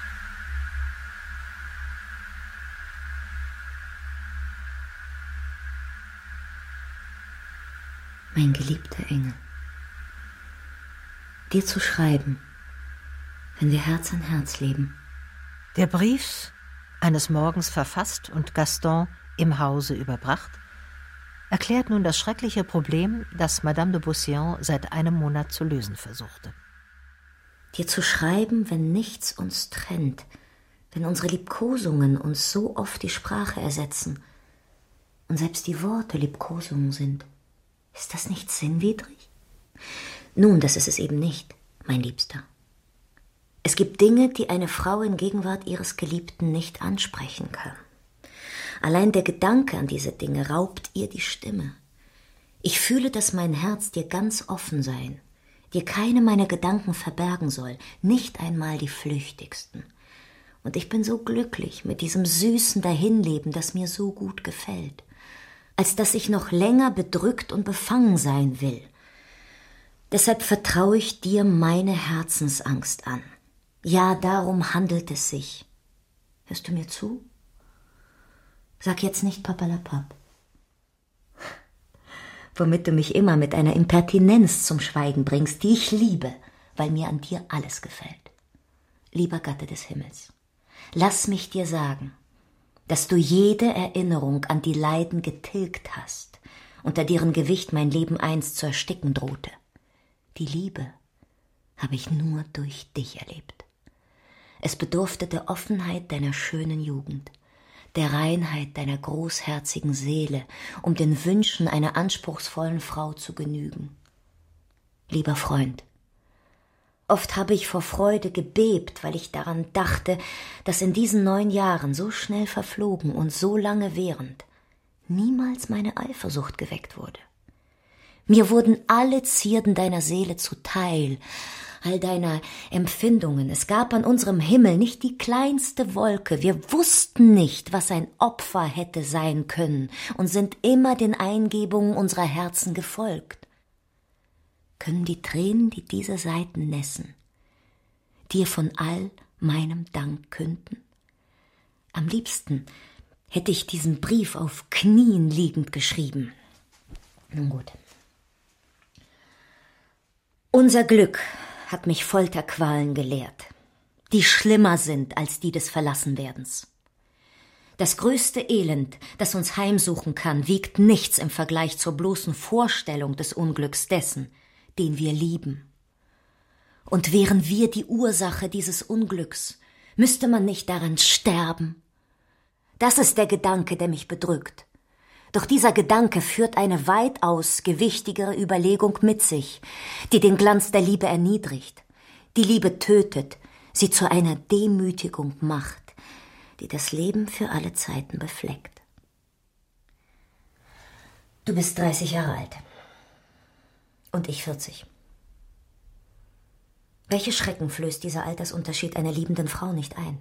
Mein geliebter Engel, dir zu schreiben, wenn wir Herz an Herz leben. Der Brief, eines Morgens verfasst und Gaston im Hause überbracht, erklärt nun das schreckliche Problem, das Madame de Beauséant seit einem Monat zu lösen versuchte. Dir zu schreiben, wenn nichts uns trennt, wenn unsere Liebkosungen uns so oft die Sprache ersetzen und selbst die Worte Liebkosungen sind. Ist das nicht sinnwidrig? Nun, das ist es eben nicht, mein Liebster. Es gibt Dinge, die eine Frau in Gegenwart ihres Geliebten nicht ansprechen kann. Allein der Gedanke an diese Dinge raubt ihr die Stimme. Ich fühle, dass mein Herz dir ganz offen sein, dir keine meiner Gedanken verbergen soll, nicht einmal die flüchtigsten. Und ich bin so glücklich mit diesem süßen Dahinleben, das mir so gut gefällt, als dass ich noch länger bedrückt und befangen sein will. Deshalb vertraue ich dir meine Herzensangst an. Ja, darum handelt es sich. Hörst du mir zu? Sag jetzt nicht Papalapap. Womit du mich immer mit einer Impertinenz zum Schweigen bringst, die ich liebe, weil mir an dir alles gefällt. Lieber Gatte des Himmels, lass mich dir sagen, dass du jede Erinnerung an die Leiden getilgt hast, unter deren Gewicht mein Leben einst zu ersticken drohte. Die Liebe habe ich nur durch dich erlebt. Es bedurfte der Offenheit deiner schönen Jugend, der Reinheit deiner großherzigen Seele, um den Wünschen einer anspruchsvollen Frau zu genügen. Lieber Freund, oft habe ich vor Freude gebebt, weil ich daran dachte, dass in diesen neun Jahren, so schnell verflogen und so lange während, niemals meine Eifersucht geweckt wurde. Mir wurden alle Zierden deiner Seele zuteil, all deiner Empfindungen. Es gab an unserem Himmel nicht die kleinste Wolke. Wir wussten nicht, was ein Opfer hätte sein können und sind immer den Eingebungen unserer Herzen gefolgt. Können die Tränen, die diese Seiten nässen, dir von all meinem Dank künden? Am liebsten hätte ich diesen Brief auf Knien liegend geschrieben. Nun gut. Unser Glück hat mich Folterqualen gelehrt, die schlimmer sind als die des Verlassenwerdens. Das größte Elend, das uns heimsuchen kann, wiegt nichts im Vergleich zur bloßen Vorstellung des Unglücks dessen, den wir lieben. Und wären wir die Ursache dieses Unglücks, müsste man nicht daran sterben? Das ist der Gedanke, der mich bedrückt. Doch dieser Gedanke führt eine weitaus gewichtigere Überlegung mit sich, die den Glanz der Liebe erniedrigt, die Liebe tötet, sie zu einer Demütigung macht, die das Leben für alle Zeiten befleckt. Du bist dreißig Jahre alt und ich vierzig. Welche Schrecken flößt dieser Altersunterschied einer liebenden Frau nicht ein?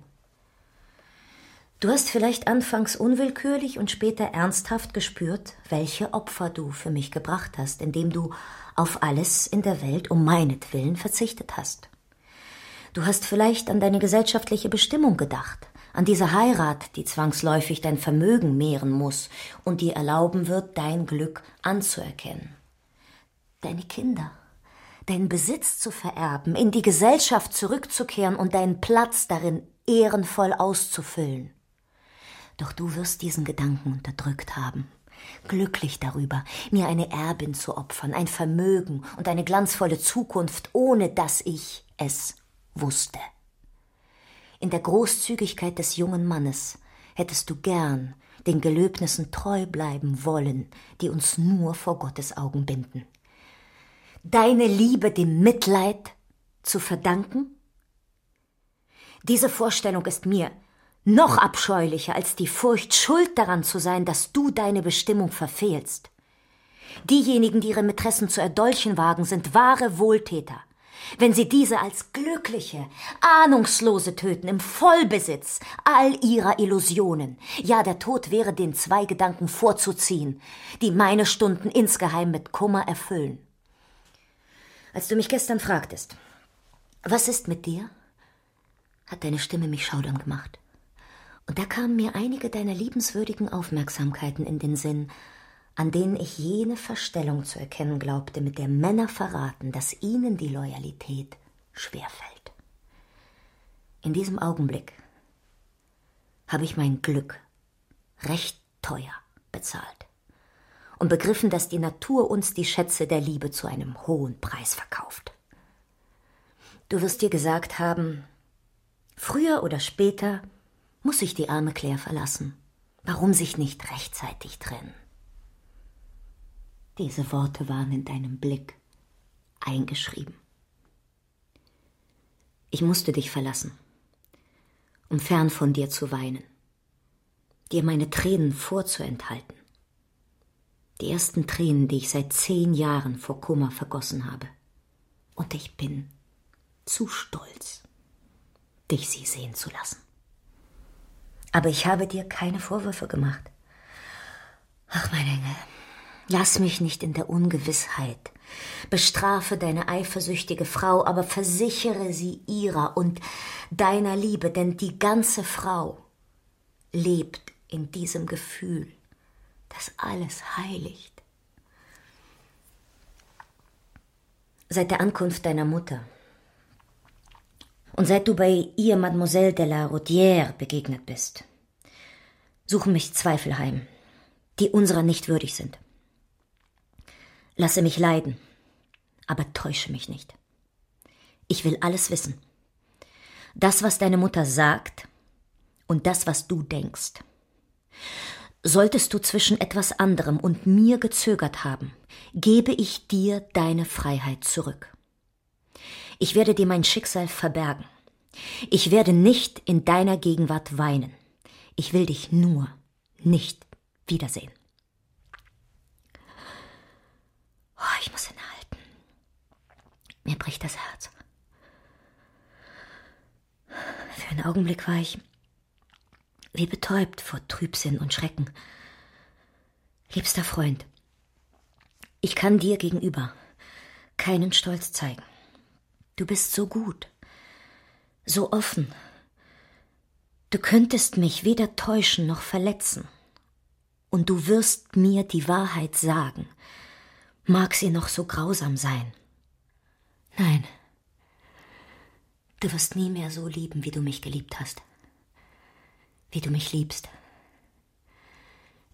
Du hast vielleicht anfangs unwillkürlich und später ernsthaft gespürt, welche Opfer du für mich gebracht hast, indem du auf alles in der Welt um meinetwillen verzichtet hast. Du hast vielleicht an deine gesellschaftliche Bestimmung gedacht, an diese Heirat, die zwangsläufig dein Vermögen mehren muss und dir erlauben wird, dein Glück anzuerkennen. Deine Kinder, deinen Besitz zu vererben, in die Gesellschaft zurückzukehren und deinen Platz darin ehrenvoll auszufüllen. Doch du wirst diesen Gedanken unterdrückt haben, glücklich darüber, mir eine Erbin zu opfern, ein Vermögen und eine glanzvolle Zukunft, ohne dass ich es wusste. In der Großzügigkeit des jungen Mannes hättest du gern den Gelöbnissen treu bleiben wollen, die uns nur vor Gottes Augen binden. Deine Liebe dem Mitleid zu verdanken? Diese Vorstellung ist mir noch abscheulicher als die Furcht, schuld daran zu sein, dass du deine Bestimmung verfehlst. Diejenigen, die ihre Mätressen zu erdolchen wagen, sind wahre Wohltäter. Wenn sie diese als glückliche, ahnungslose töten, im Vollbesitz all ihrer Illusionen. Ja, der Tod wäre den zwei Gedanken vorzuziehen, die meine Stunden insgeheim mit Kummer erfüllen. Als du mich gestern fragtest, was ist mit dir, hat deine Stimme mich schaudern gemacht. Und da kamen mir einige deiner liebenswürdigen Aufmerksamkeiten in den Sinn, an denen ich jene Verstellung zu erkennen glaubte, mit der Männer verraten, dass ihnen die Loyalität schwerfällt. In diesem Augenblick habe ich mein Glück recht teuer bezahlt und begriffen, dass die Natur uns die Schätze der Liebe zu einem hohen Preis verkauft. Du wirst dir gesagt haben, früher oder später muss sich die arme Claire verlassen. Warum sich nicht rechtzeitig trennen? Diese Worte waren in deinem Blick eingeschrieben. Ich musste dich verlassen, um fern von dir zu weinen, dir meine Tränen vorzuenthalten. Die ersten Tränen, die ich seit zehn Jahren vor Kummer vergossen habe. Und ich bin zu stolz, dich sie sehen zu lassen. Aber ich habe dir keine Vorwürfe gemacht. Ach, mein Engel, lass mich nicht in der Ungewissheit. Bestrafe deine eifersüchtige Frau, aber versichere sie ihrer und deiner Liebe, denn die ganze Frau lebt in diesem Gefühl, das alles heiligt. Seit der Ankunft deiner Mutter und seit du bei ihr Mademoiselle de la Rodière begegnet bist, suchen mich Zweifel heim, die unserer nicht würdig sind. Lasse mich leiden, aber täusche mich nicht. Ich will alles wissen. Das, was deine Mutter sagt und das, was du denkst. Solltest du zwischen etwas anderem und mir gezögert haben, gebe ich dir deine Freiheit zurück. Ich werde dir mein Schicksal verbergen. Ich werde nicht in deiner Gegenwart weinen. Ich will dich nur nicht wiedersehen. Oh, ich muss innehalten. Mir bricht das Herz. Für einen Augenblick war ich wie betäubt vor Trübsinn und Schrecken. Liebster Freund, ich kann dir gegenüber keinen Stolz zeigen. Du bist so gut, so offen. Du könntest mich weder täuschen noch verletzen. Und du wirst mir die Wahrheit sagen, mag sie noch so grausam sein. Nein, du wirst nie mehr so lieben, wie du mich geliebt hast. Wie du mich liebst,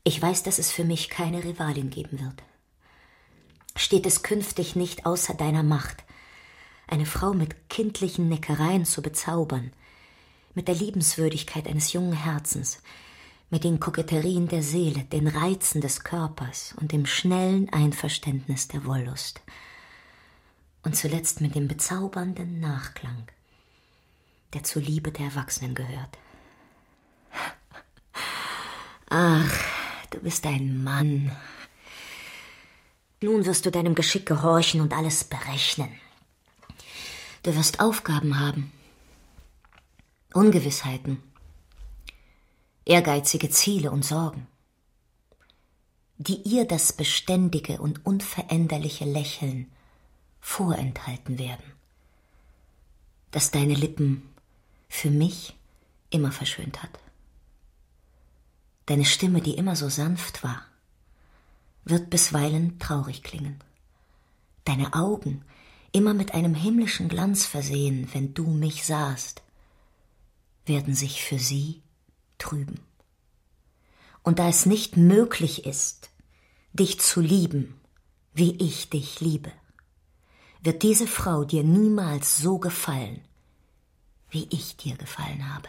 Ich weiß, dass es für mich keine Rivalin geben wird. Steht es künftig nicht außer deiner Macht, eine Frau mit kindlichen Neckereien zu bezaubern, mit der Liebenswürdigkeit eines jungen Herzens, mit den Koketterien der Seele, den Reizen des Körpers und dem schnellen Einverständnis der Wollust. Und zuletzt mit dem bezaubernden Nachklang, der zur Liebe der Erwachsenen gehört. Ach, du bist ein Mann. Nun wirst du deinem Geschick gehorchen und alles berechnen. Du wirst Aufgaben haben, Ungewissheiten, ehrgeizige Ziele und Sorgen, die ihr das beständige und unveränderliche Lächeln vorenthalten werden, das deine Lippen für mich immer verschönt hat. Deine Stimme, die immer so sanft war, wird bisweilen traurig klingen. Deine Augen, immer mit einem himmlischen Glanz versehen, wenn du mich sahst, werden sich für sie trüben. Und da es nicht möglich ist, dich zu lieben, wie ich dich liebe, wird diese Frau dir niemals so gefallen, wie ich dir gefallen habe.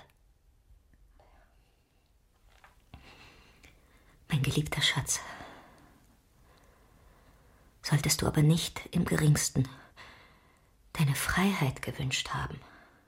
Mein geliebter Schatz, solltest du aber nicht im geringsten deine Freiheit gewünscht haben,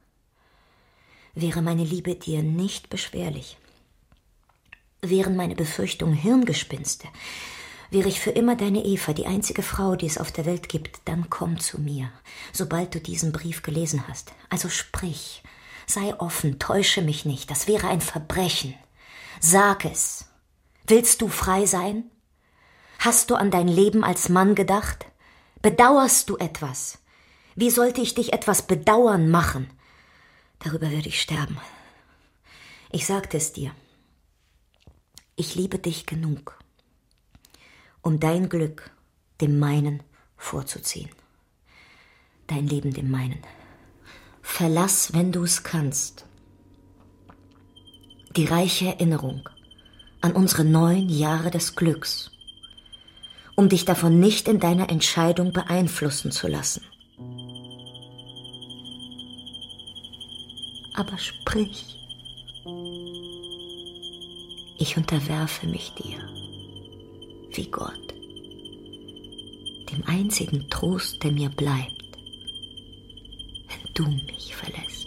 wäre meine Liebe dir nicht beschwerlich, wären meine Befürchtungen Hirngespinste, wäre ich für immer deine Eva, die einzige Frau, die es auf der Welt gibt, dann komm zu mir, sobald du diesen Brief gelesen hast. Also sprich, sei offen, täusche mich nicht, das wäre ein Verbrechen. Sag es. Willst du frei sein? Hast du an dein Leben als Mann gedacht? Bedauerst du etwas? Wie sollte ich dich etwas bedauern machen? Darüber würde ich sterben. Ich sagte es dir. Ich liebe dich genug, um dein Glück dem meinen vorzuziehen. Dein Leben dem meinen. Verlass, wenn du es kannst, die reiche Erinnerung an unsere neun Jahre des Glücks, um dich davon nicht in deiner Entscheidung beeinflussen zu lassen. Aber sprich. Ich unterwerfe mich dir, wie Gott, dem einzigen Trost, der mir bleibt, wenn du mich verlässt.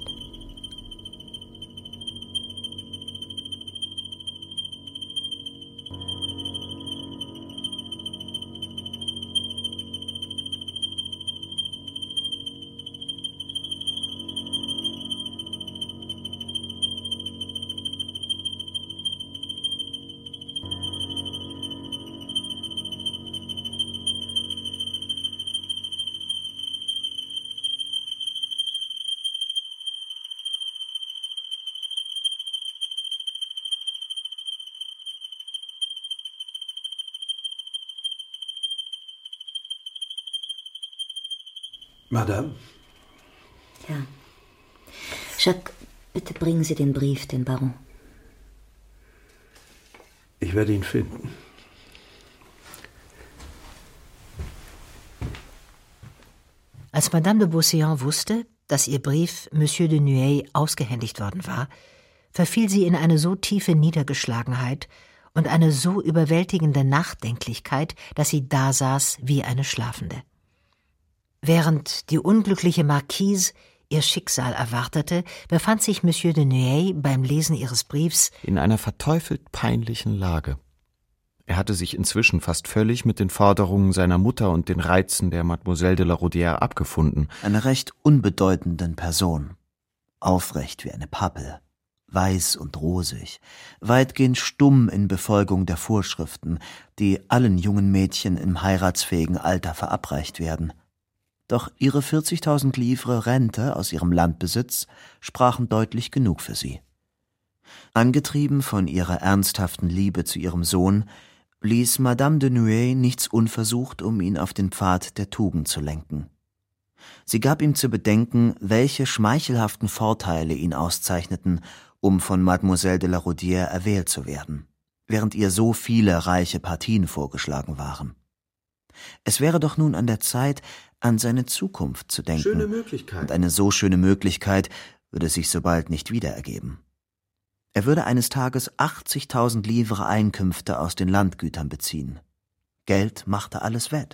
Madame? Ja. Jacques, bitte bringen Sie den Brief, den Baron. Ich werde ihn finden. Als Madame de Beauséant wusste, dass ihr Brief Monsieur de Nueil ausgehändigt worden war, verfiel sie in eine so tiefe Niedergeschlagenheit und eine so überwältigende Nachdenklichkeit, dass sie dasaß wie eine Schlafende. Während die unglückliche Marquise ihr Schicksal erwartete, befand sich Monsieur de Nueil beim Lesen ihres Briefs in einer verteufelt peinlichen Lage. Er hatte sich inzwischen fast völlig mit den Forderungen seiner Mutter und den Reizen der Mademoiselle de la Rodière abgefunden. Einer recht unbedeutenden Person, aufrecht wie eine Pappel, weiß und rosig, weitgehend stumm in Befolgung der Vorschriften, die allen jungen Mädchen im heiratsfähigen Alter verabreicht werden. Doch ihre vierzigtausend Livres Rente aus ihrem Landbesitz sprachen deutlich genug für sie. Angetrieben von ihrer ernsthaften Liebe zu ihrem Sohn, ließ Madame de Nueil nichts unversucht, um ihn auf den Pfad der Tugend zu lenken. Sie gab ihm zu bedenken, welche schmeichelhaften Vorteile ihn auszeichneten, um von Mademoiselle de la Rodière erwählt zu werden. während ihr so viele reiche Partien vorgeschlagen waren. Es wäre doch nun an der Zeit, an seine Zukunft zu denken. Schöne Möglichkeit. Und eine so schöne Möglichkeit würde sich so bald nicht wieder ergeben. Er würde eines Tages achtzigtausend Livres Einkünfte aus den Landgütern beziehen. Geld machte alles wett.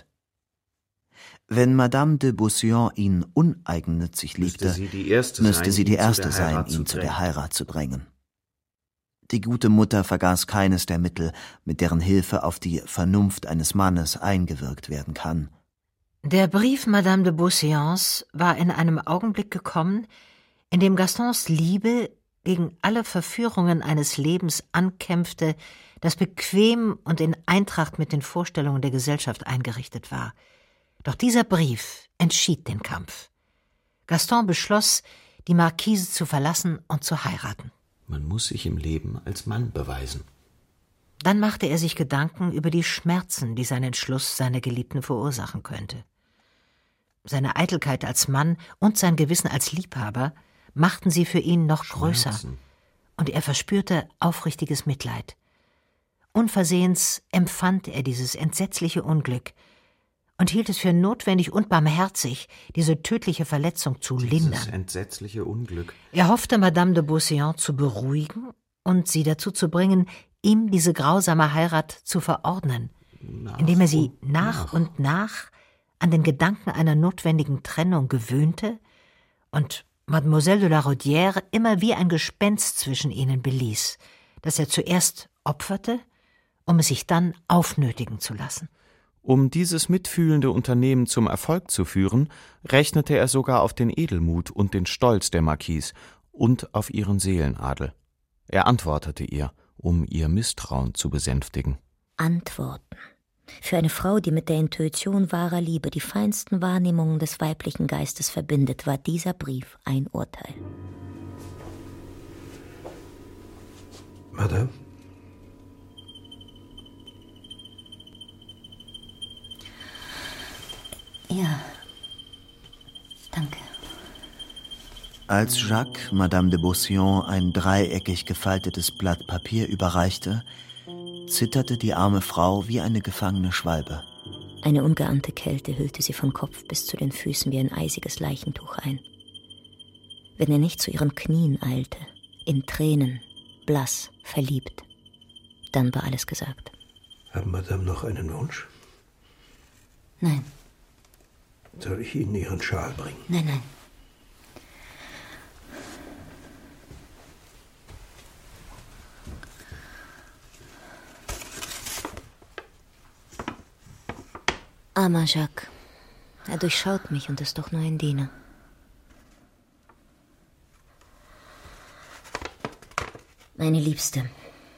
Wenn Madame de Beauseant ihn uneigennützig liebte, müsste sie die Erste müsste sein, sie die ihn zu Erste der sein, Heirat ihn zu zu der drängen. Heirat zu drängen. Die gute Mutter vergaß keines der Mittel, mit deren Hilfe auf die Vernunft eines Mannes eingewirkt werden kann. Der Brief Madame de Beauseants war in einem Augenblick gekommen, in dem Gastons Liebe gegen alle Verführungen eines Lebens ankämpfte, das bequem und in Eintracht mit den Vorstellungen der Gesellschaft eingerichtet war. Doch dieser Brief entschied den Kampf. Gaston beschloss, die Marquise zu verlassen und zu heiraten. Man muss sich im Leben als Mann beweisen. Dann machte er sich Gedanken über die Schmerzen, die sein Entschluss seiner Geliebten verursachen könnte. Seine Eitelkeit als Mann und sein Gewissen als Liebhaber machten sie für ihn noch größer, Schmerzen. und er verspürte aufrichtiges Mitleid. Unversehens empfand er dieses entsetzliche Unglück und hielt es für notwendig und barmherzig, diese tödliche Verletzung zu Dieses lindern. entsetzliche Unglück. Er hoffte, Madame de Beauseant zu beruhigen und sie dazu zu bringen, ihm diese grausame Heirat zu verordnen, Nach indem er sie und nach nach. und nach an den Gedanken einer notwendigen Trennung gewöhnte und Mademoiselle de la Rodière immer wie ein Gespenst zwischen ihnen beließ, das er zuerst opferte, um es sich dann aufnötigen zu lassen. Um dieses mitfühlende Unternehmen zum Erfolg zu führen, rechnete er sogar auf den Edelmut und den Stolz der Marquise und auf ihren Seelenadel. Er antwortete ihr, um ihr Misstrauen zu besänftigen. Antworten. Für eine Frau, die mit der Intuition wahrer Liebe die feinsten Wahrnehmungen des weiblichen Geistes verbindet, war dieser Brief ein Urteil. Madame? Ja, danke. Als Jacques Madame de Beauseant ein dreieckig gefaltetes Blatt Papier überreichte, zitterte die arme Frau wie eine gefangene Schwalbe. Eine ungeahnte Kälte hüllte sie von Kopf bis zu den Füßen wie ein eisiges Leichentuch ein. Wenn er nicht zu ihren Knien eilte, in Tränen, blass, verliebt, dann war alles gesagt. Hat Madame noch einen Wunsch? Nein, Soll ich Ihnen Ihren Schal bringen? nein, nein. Armer Jacques. Er durchschaut mich und ist doch nur ein Diener. Meine Liebste,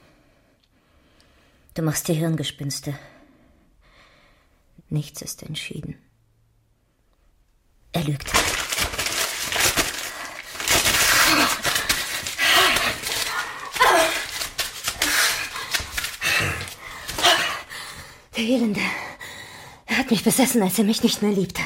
du machst dir Hirngespinste. Nichts ist entschieden. Er lügt. Der Elende. Er hat mich besessen, als er mich nicht mehr liebte.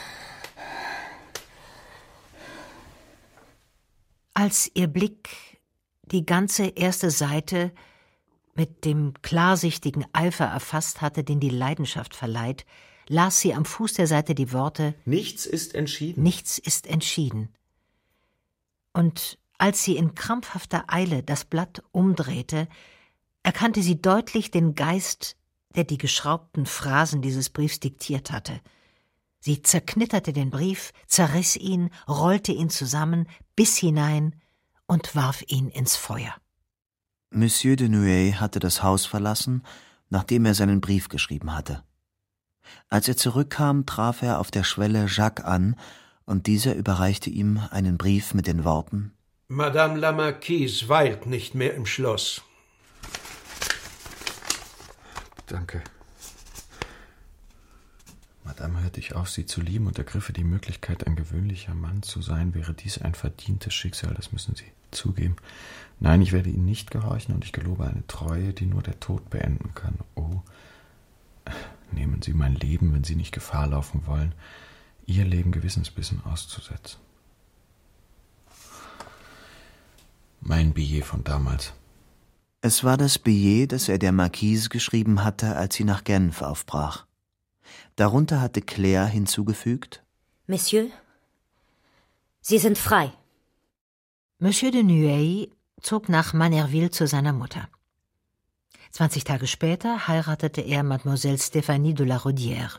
Als ihr Blick die ganze erste Seite mit dem klarsichtigen Eifer erfasst hatte, den die Leidenschaft verleiht, las sie am Fuß der Seite die Worte Nichts ist entschieden. »Nichts ist entschieden«. Und als sie in krampfhafter Eile das Blatt umdrehte, erkannte sie deutlich den Geist, der die geschraubten Phrasen dieses Briefs diktiert hatte. Sie zerknitterte den Brief, zerriss ihn, rollte ihn zusammen, biss hinein und warf ihn ins Feuer. Monsieur de Nueil hatte das Haus verlassen, nachdem er seinen Brief geschrieben hatte. Als er zurückkam, traf er auf der Schwelle Jacques an, und dieser überreichte ihm einen Brief mit den Worten: Madame la Marquise weilt nicht mehr im Schloss. Danke. Madame hörte ich auf, Sie zu lieben und ergriffe die Möglichkeit, ein gewöhnlicher Mann zu sein. Wäre dies ein verdientes Schicksal, das müssen Sie zugeben. Nein, ich werde Ihnen nicht gehorchen und ich gelobe eine Treue, die nur der Tod beenden kann. Oh, nehmen Sie mein Leben, wenn Sie nicht Gefahr laufen wollen, Ihr Leben Gewissensbissen auszusetzen. Mein Billet von damals. Es war das Billet, das er der Marquise geschrieben hatte, als sie nach Genf aufbrach. Darunter hatte Claire hinzugefügt: Monsieur, Sie sind frei. Monsieur de Nueil zog nach Manerville zu seiner Mutter. Zwanzig Tage später heiratete er Mademoiselle Stéphanie de la Rodière.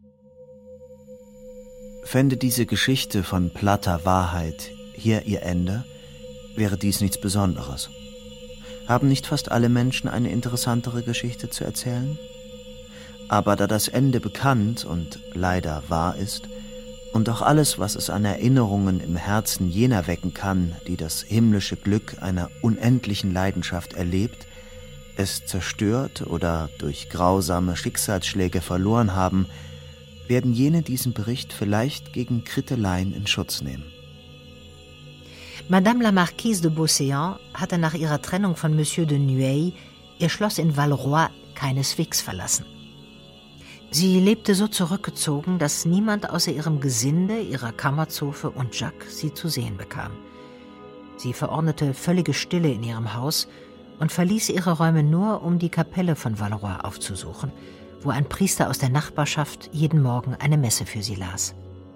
Fände diese Geschichte von platter Wahrheit hier ihr Ende, wäre dies nichts Besonderes. Haben nicht fast alle Menschen eine interessantere Geschichte zu erzählen? Aber da das Ende bekannt und leider wahr ist, und auch alles, was es an Erinnerungen im Herzen jener wecken kann, die das himmlische Glück einer unendlichen Leidenschaft erlebt, es zerstört oder durch grausame Schicksalsschläge verloren haben, werden jene diesen Bericht vielleicht gegen Kritteleien in Schutz nehmen. Madame la Marquise de Beauséant hatte nach ihrer Trennung von Monsieur de Nueil ihr Schloss in Valleroy keineswegs verlassen. Sie lebte so zurückgezogen, dass niemand außer ihrem Gesinde, ihrer Kammerzofe und Jacques sie zu sehen bekam. Sie verordnete völlige Stille in ihrem Haus und verließ ihre Räume nur, um die Kapelle von Valleroy aufzusuchen, wo ein Priester aus der Nachbarschaft jeden Morgen eine Messe für sie las.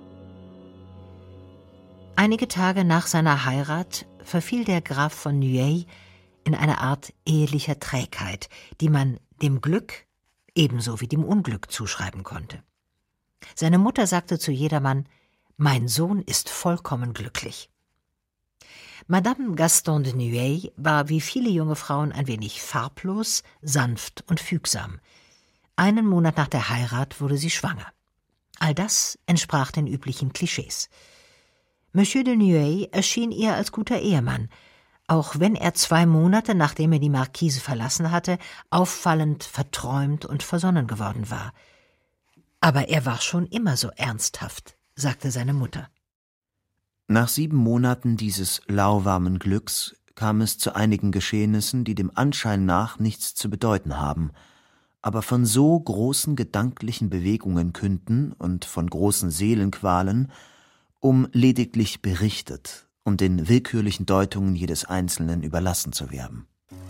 Einige Tage nach seiner Heirat verfiel der Graf von Nueil in eine Art ehelicher Trägheit, die man dem Glück ebenso wie dem Unglück zuschreiben konnte. Seine Mutter sagte zu jedermann: »Mein Sohn ist vollkommen glücklich.« Madame Gaston de Nueil war wie viele junge Frauen ein wenig farblos, sanft und fügsam. Einen Monat nach der Heirat wurde sie schwanger. All das entsprach den üblichen Klischees. Monsieur de Nueil erschien ihr als guter Ehemann, auch wenn er zwei Monate, nachdem er die Marquise verlassen hatte, auffallend verträumt und versonnen geworden war. Aber er war schon immer so ernsthaft, sagte seine Mutter. Nach sieben Monaten dieses lauwarmen Glücks kam es zu einigen Geschehnissen, die dem Anschein nach nichts zu bedeuten haben, aber von so großen gedanklichen Bewegungen künden und von großen Seelenqualen, um lediglich berichtet, um den willkürlichen Deutungen jedes Einzelnen überlassen zu werden.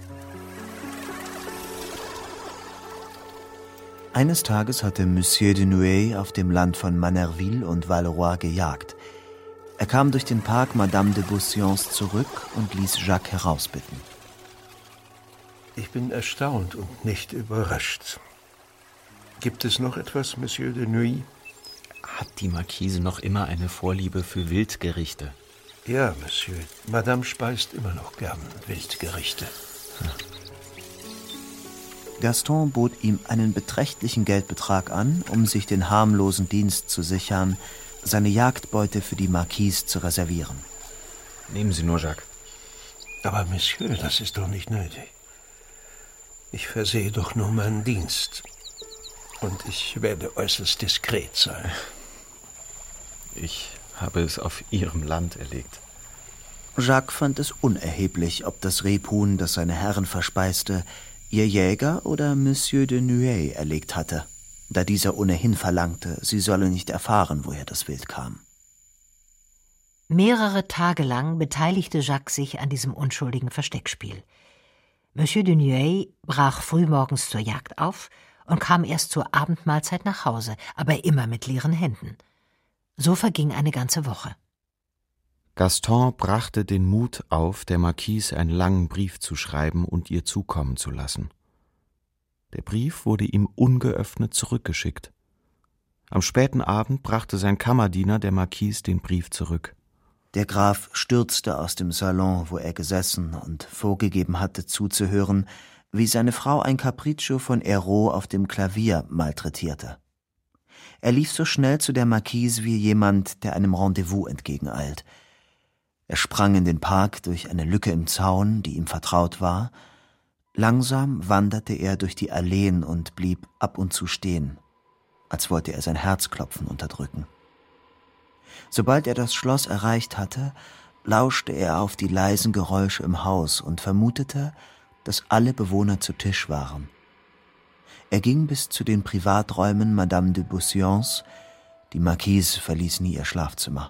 Eines Tages hatte Monsieur de Nueil auf dem Land von Manerville und Valleroy gejagt. Er kam durch den Park Madame de Beauséants zurück und ließ Jacques herausbitten. Ich bin erstaunt und nicht überrascht. Gibt es noch etwas, Monsieur de Nueil? Hat die Marquise noch immer eine Vorliebe für Wildgerichte? Ja, Monsieur. Madame speist immer noch gern Wildgerichte. Hm. Gaston bot ihm einen beträchtlichen Geldbetrag an, um sich den harmlosen Dienst zu sichern, seine Jagdbeute für die Marquise zu reservieren. Nehmen Sie nur, Jacques. Aber Monsieur, das ist doch nicht nötig. Ich versehe doch nur meinen Dienst. Und ich werde äußerst diskret sein. Ich habe es auf Ihrem Land erlegt. Jacques fand es unerheblich, ob das Rebhuhn, das seine Herren verspeiste, ihr Jäger oder Monsieur de Nueil erlegt hatte, da dieser ohnehin verlangte, sie solle nicht erfahren, woher das Wild kam. Mehrere Tage lang beteiligte Jacques sich an diesem unschuldigen Versteckspiel. Monsieur de Nueil brach frühmorgens zur Jagd auf und kam erst zur Abendmahlzeit nach Hause, aber immer mit leeren Händen. So verging eine ganze Woche. Gaston brachte den Mut auf, der Marquise einen langen Brief zu schreiben und ihr zukommen zu lassen. Der Brief wurde ihm ungeöffnet zurückgeschickt. Am späten Abend brachte sein Kammerdiener der Marquise den Brief zurück. Der Graf stürzte aus dem Salon, wo er gesessen und vorgegeben hatte, zuzuhören, wie seine Frau ein Capriccio von Hérault auf dem Klavier malträtierte. Er lief so schnell zu der Marquise wie jemand, der einem Rendezvous entgegeneilt. Er sprang in den Park durch eine Lücke im Zaun, die ihm vertraut war. Langsam wanderte er durch die Alleen und blieb ab und zu stehen, als wollte er sein Herzklopfen unterdrücken. Sobald er das Schloss erreicht hatte, lauschte er auf die leisen Geräusche im Haus und vermutete, dass alle Bewohner zu Tisch waren. Er ging bis zu den Privaträumen Madame de Beauséants. Die Marquise verließ nie ihr Schlafzimmer.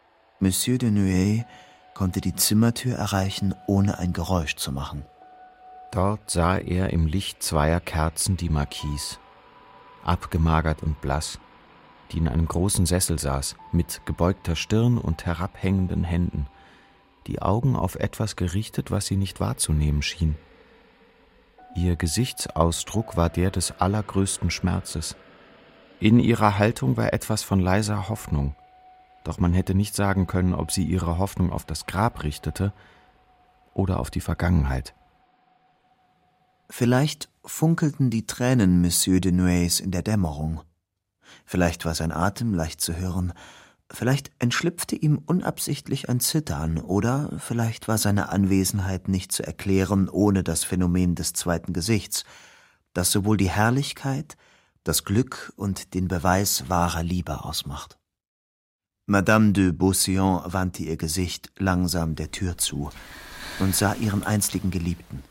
Monsieur de Nueil konnte die Zimmertür erreichen, ohne ein Geräusch zu machen. Dort sah er im Licht zweier Kerzen die Marquise, abgemagert und blass, die in einem großen Sessel saß, mit gebeugter Stirn und herabhängenden Händen, die Augen auf etwas gerichtet, was sie nicht wahrzunehmen schien. Ihr Gesichtsausdruck war der des allergrößten Schmerzes. In ihrer Haltung war etwas von leiser Hoffnung, doch man hätte nicht sagen können, ob sie ihre Hoffnung auf das Grab richtete oder auf die Vergangenheit. Vielleicht funkelten die Tränen Monsieur de Nueils in der Dämmerung. Vielleicht war sein Atem leicht zu hören, vielleicht entschlüpfte ihm unabsichtlich ein Zittern, oder vielleicht war seine Anwesenheit nicht zu erklären ohne das Phänomen des zweiten Gesichts, das sowohl die Herrlichkeit, das Glück und den Beweis wahrer Liebe ausmacht. Madame de Beauséant wandte ihr Gesicht langsam der Tür zu und sah ihren einstigen Geliebten.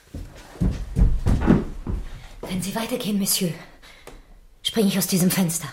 Wenn Sie weitergehen, Monsieur, springe ich aus diesem Fenster.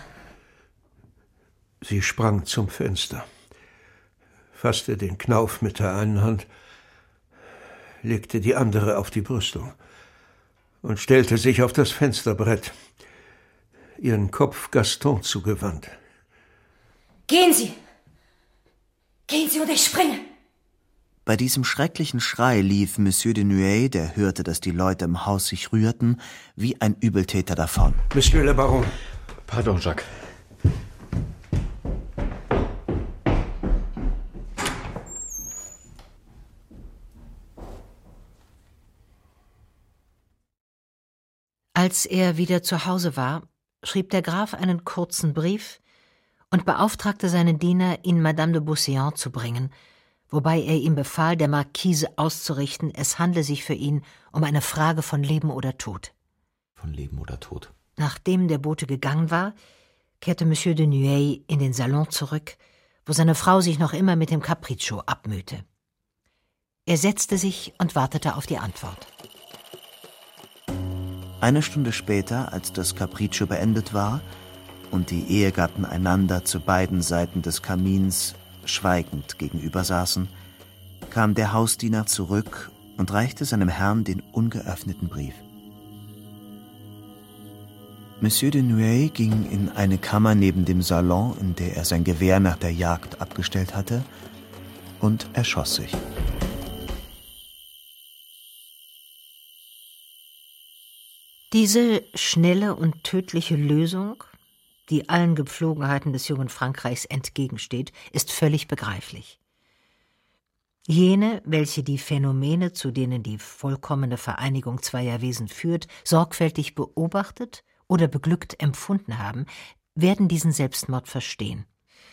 Sie sprang zum Fenster, fasste den Knauf mit der einen Hand, legte die andere auf die Brüstung und stellte sich auf das Fensterbrett, ihren Kopf Gaston zugewandt. Gehen Sie! Gehen Sie und ich springe! Bei diesem schrecklichen Schrei lief Monsieur de Nueil, der hörte, dass die Leute im Haus sich rührten, wie ein Übeltäter davon. Monsieur le Baron. Pardon, Jacques. Als er wieder zu Hause war, schrieb der Graf einen kurzen Brief und beauftragte seinen Diener, ihn Madame de Beauséant zu bringen, wobei er ihm befahl, der Marquise auszurichten, es handle sich für ihn um eine Frage von Leben oder Tod. Von Leben oder Tod. Nachdem der Bote gegangen war, kehrte Monsieur de Nueil in den Salon zurück, wo seine Frau sich noch immer mit dem Capriccio abmühte. Er setzte sich und wartete auf die Antwort. Eine Stunde später, als das Capriccio beendet war und die Ehegatten einander zu beiden Seiten des Kamins schweigend gegenüber saßen, kam der Hausdiener zurück und reichte seinem Herrn den ungeöffneten Brief. Monsieur de Nueil ging in eine Kammer neben dem Salon, in der er sein Gewehr nach der Jagd abgestellt hatte, und erschoss sich. Diese schnelle und tödliche Lösung, die allen Gepflogenheiten des jungen Frankreichs entgegensteht, ist völlig begreiflich. Jene, welche die Phänomene, zu denen die vollkommene Vereinigung zweier Wesen führt, sorgfältig beobachtet oder beglückt empfunden haben, werden diesen Selbstmord verstehen.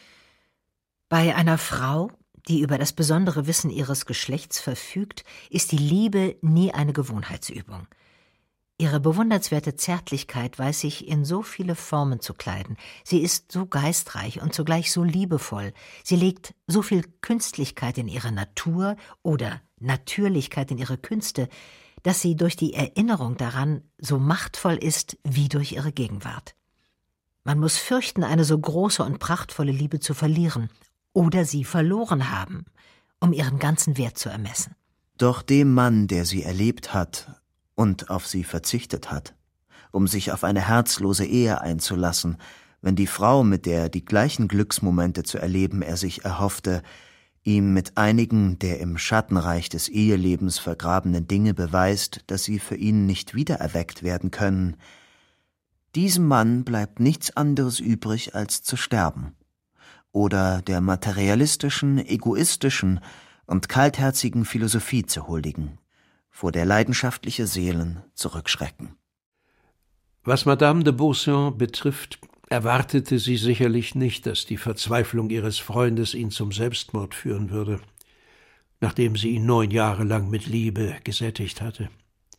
Bei einer Frau, die über das besondere Wissen ihres Geschlechts verfügt, ist die Liebe nie eine Gewohnheitsübung. Ihre bewundernswerte Zärtlichkeit weiß sich in so viele Formen zu kleiden. Sie ist so geistreich und zugleich so liebevoll. Sie legt so viel Künstlichkeit in ihre Natur oder Natürlichkeit in ihre Künste, dass sie durch die Erinnerung daran so machtvoll ist wie durch ihre Gegenwart. Man muss fürchten, eine so große und prachtvolle Liebe zu verlieren oder sie verloren haben, um ihren ganzen Wert zu ermessen. Doch dem Mann, der sie erlebt hat und auf sie verzichtet hat, um sich auf eine herzlose Ehe einzulassen, wenn die Frau, mit der die gleichen Glücksmomente zu erleben er sich erhoffte, ihm mit einigen der im Schattenreich des Ehelebens vergrabenen Dinge beweist, dass sie für ihn nicht wiedererweckt werden können, diesem Mann bleibt nichts anderes übrig, als zu sterben oder der materialistischen, egoistischen und kaltherzigen Philosophie zu huldigen, vor der leidenschaftliche Seelen zurückschrecken. Was Madame de Beauséant betrifft, erwartete sie sicherlich nicht, dass die Verzweiflung ihres Freundes ihn zum Selbstmord führen würde, nachdem sie ihn neun Jahre lang mit Liebe gesättigt hatte.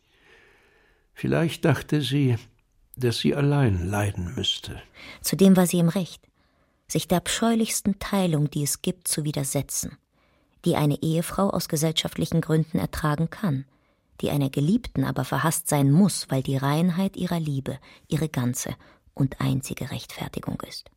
Vielleicht dachte sie, dass sie allein leiden müsste. Zudem war sie im Recht, sich der abscheulichsten Teilung, die es gibt, zu widersetzen, die eine Ehefrau aus gesellschaftlichen Gründen ertragen kann, die einer Geliebten aber verhasst sein muss, weil die Reinheit ihrer Liebe ihre ganze und einzige Rechtfertigung ist.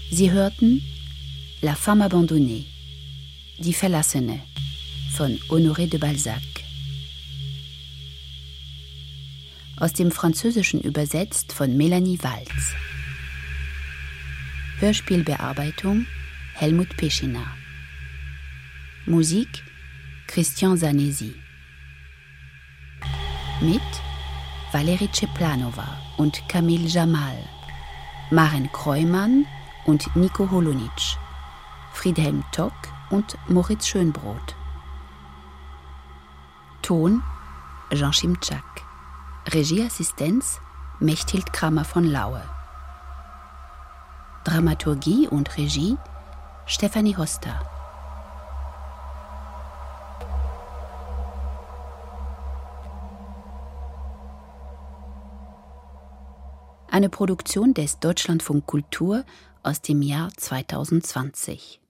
Sie hörten La femme abandonnée, die Verlassene von Honoré de Balzac. Aus dem Französischen übersetzt von Melanie Walz. Hörspielbearbeitung Helmut Peschina. Musik Christian Zanesi. Mit Valerie Ceplanova und Kamil Jamal, Maren Kreumann und Nico Holonitsch, Friedhelm Tock und Moritz Schönbrot. Ton Jean Schimczak. Regieassistenz Mechthild Kramer von Laue. Dramaturgie und Regie Stefanie Hoster. Eine Produktion des Deutschlandfunk Kultur aus dem Jahr zweitausendzwanzig.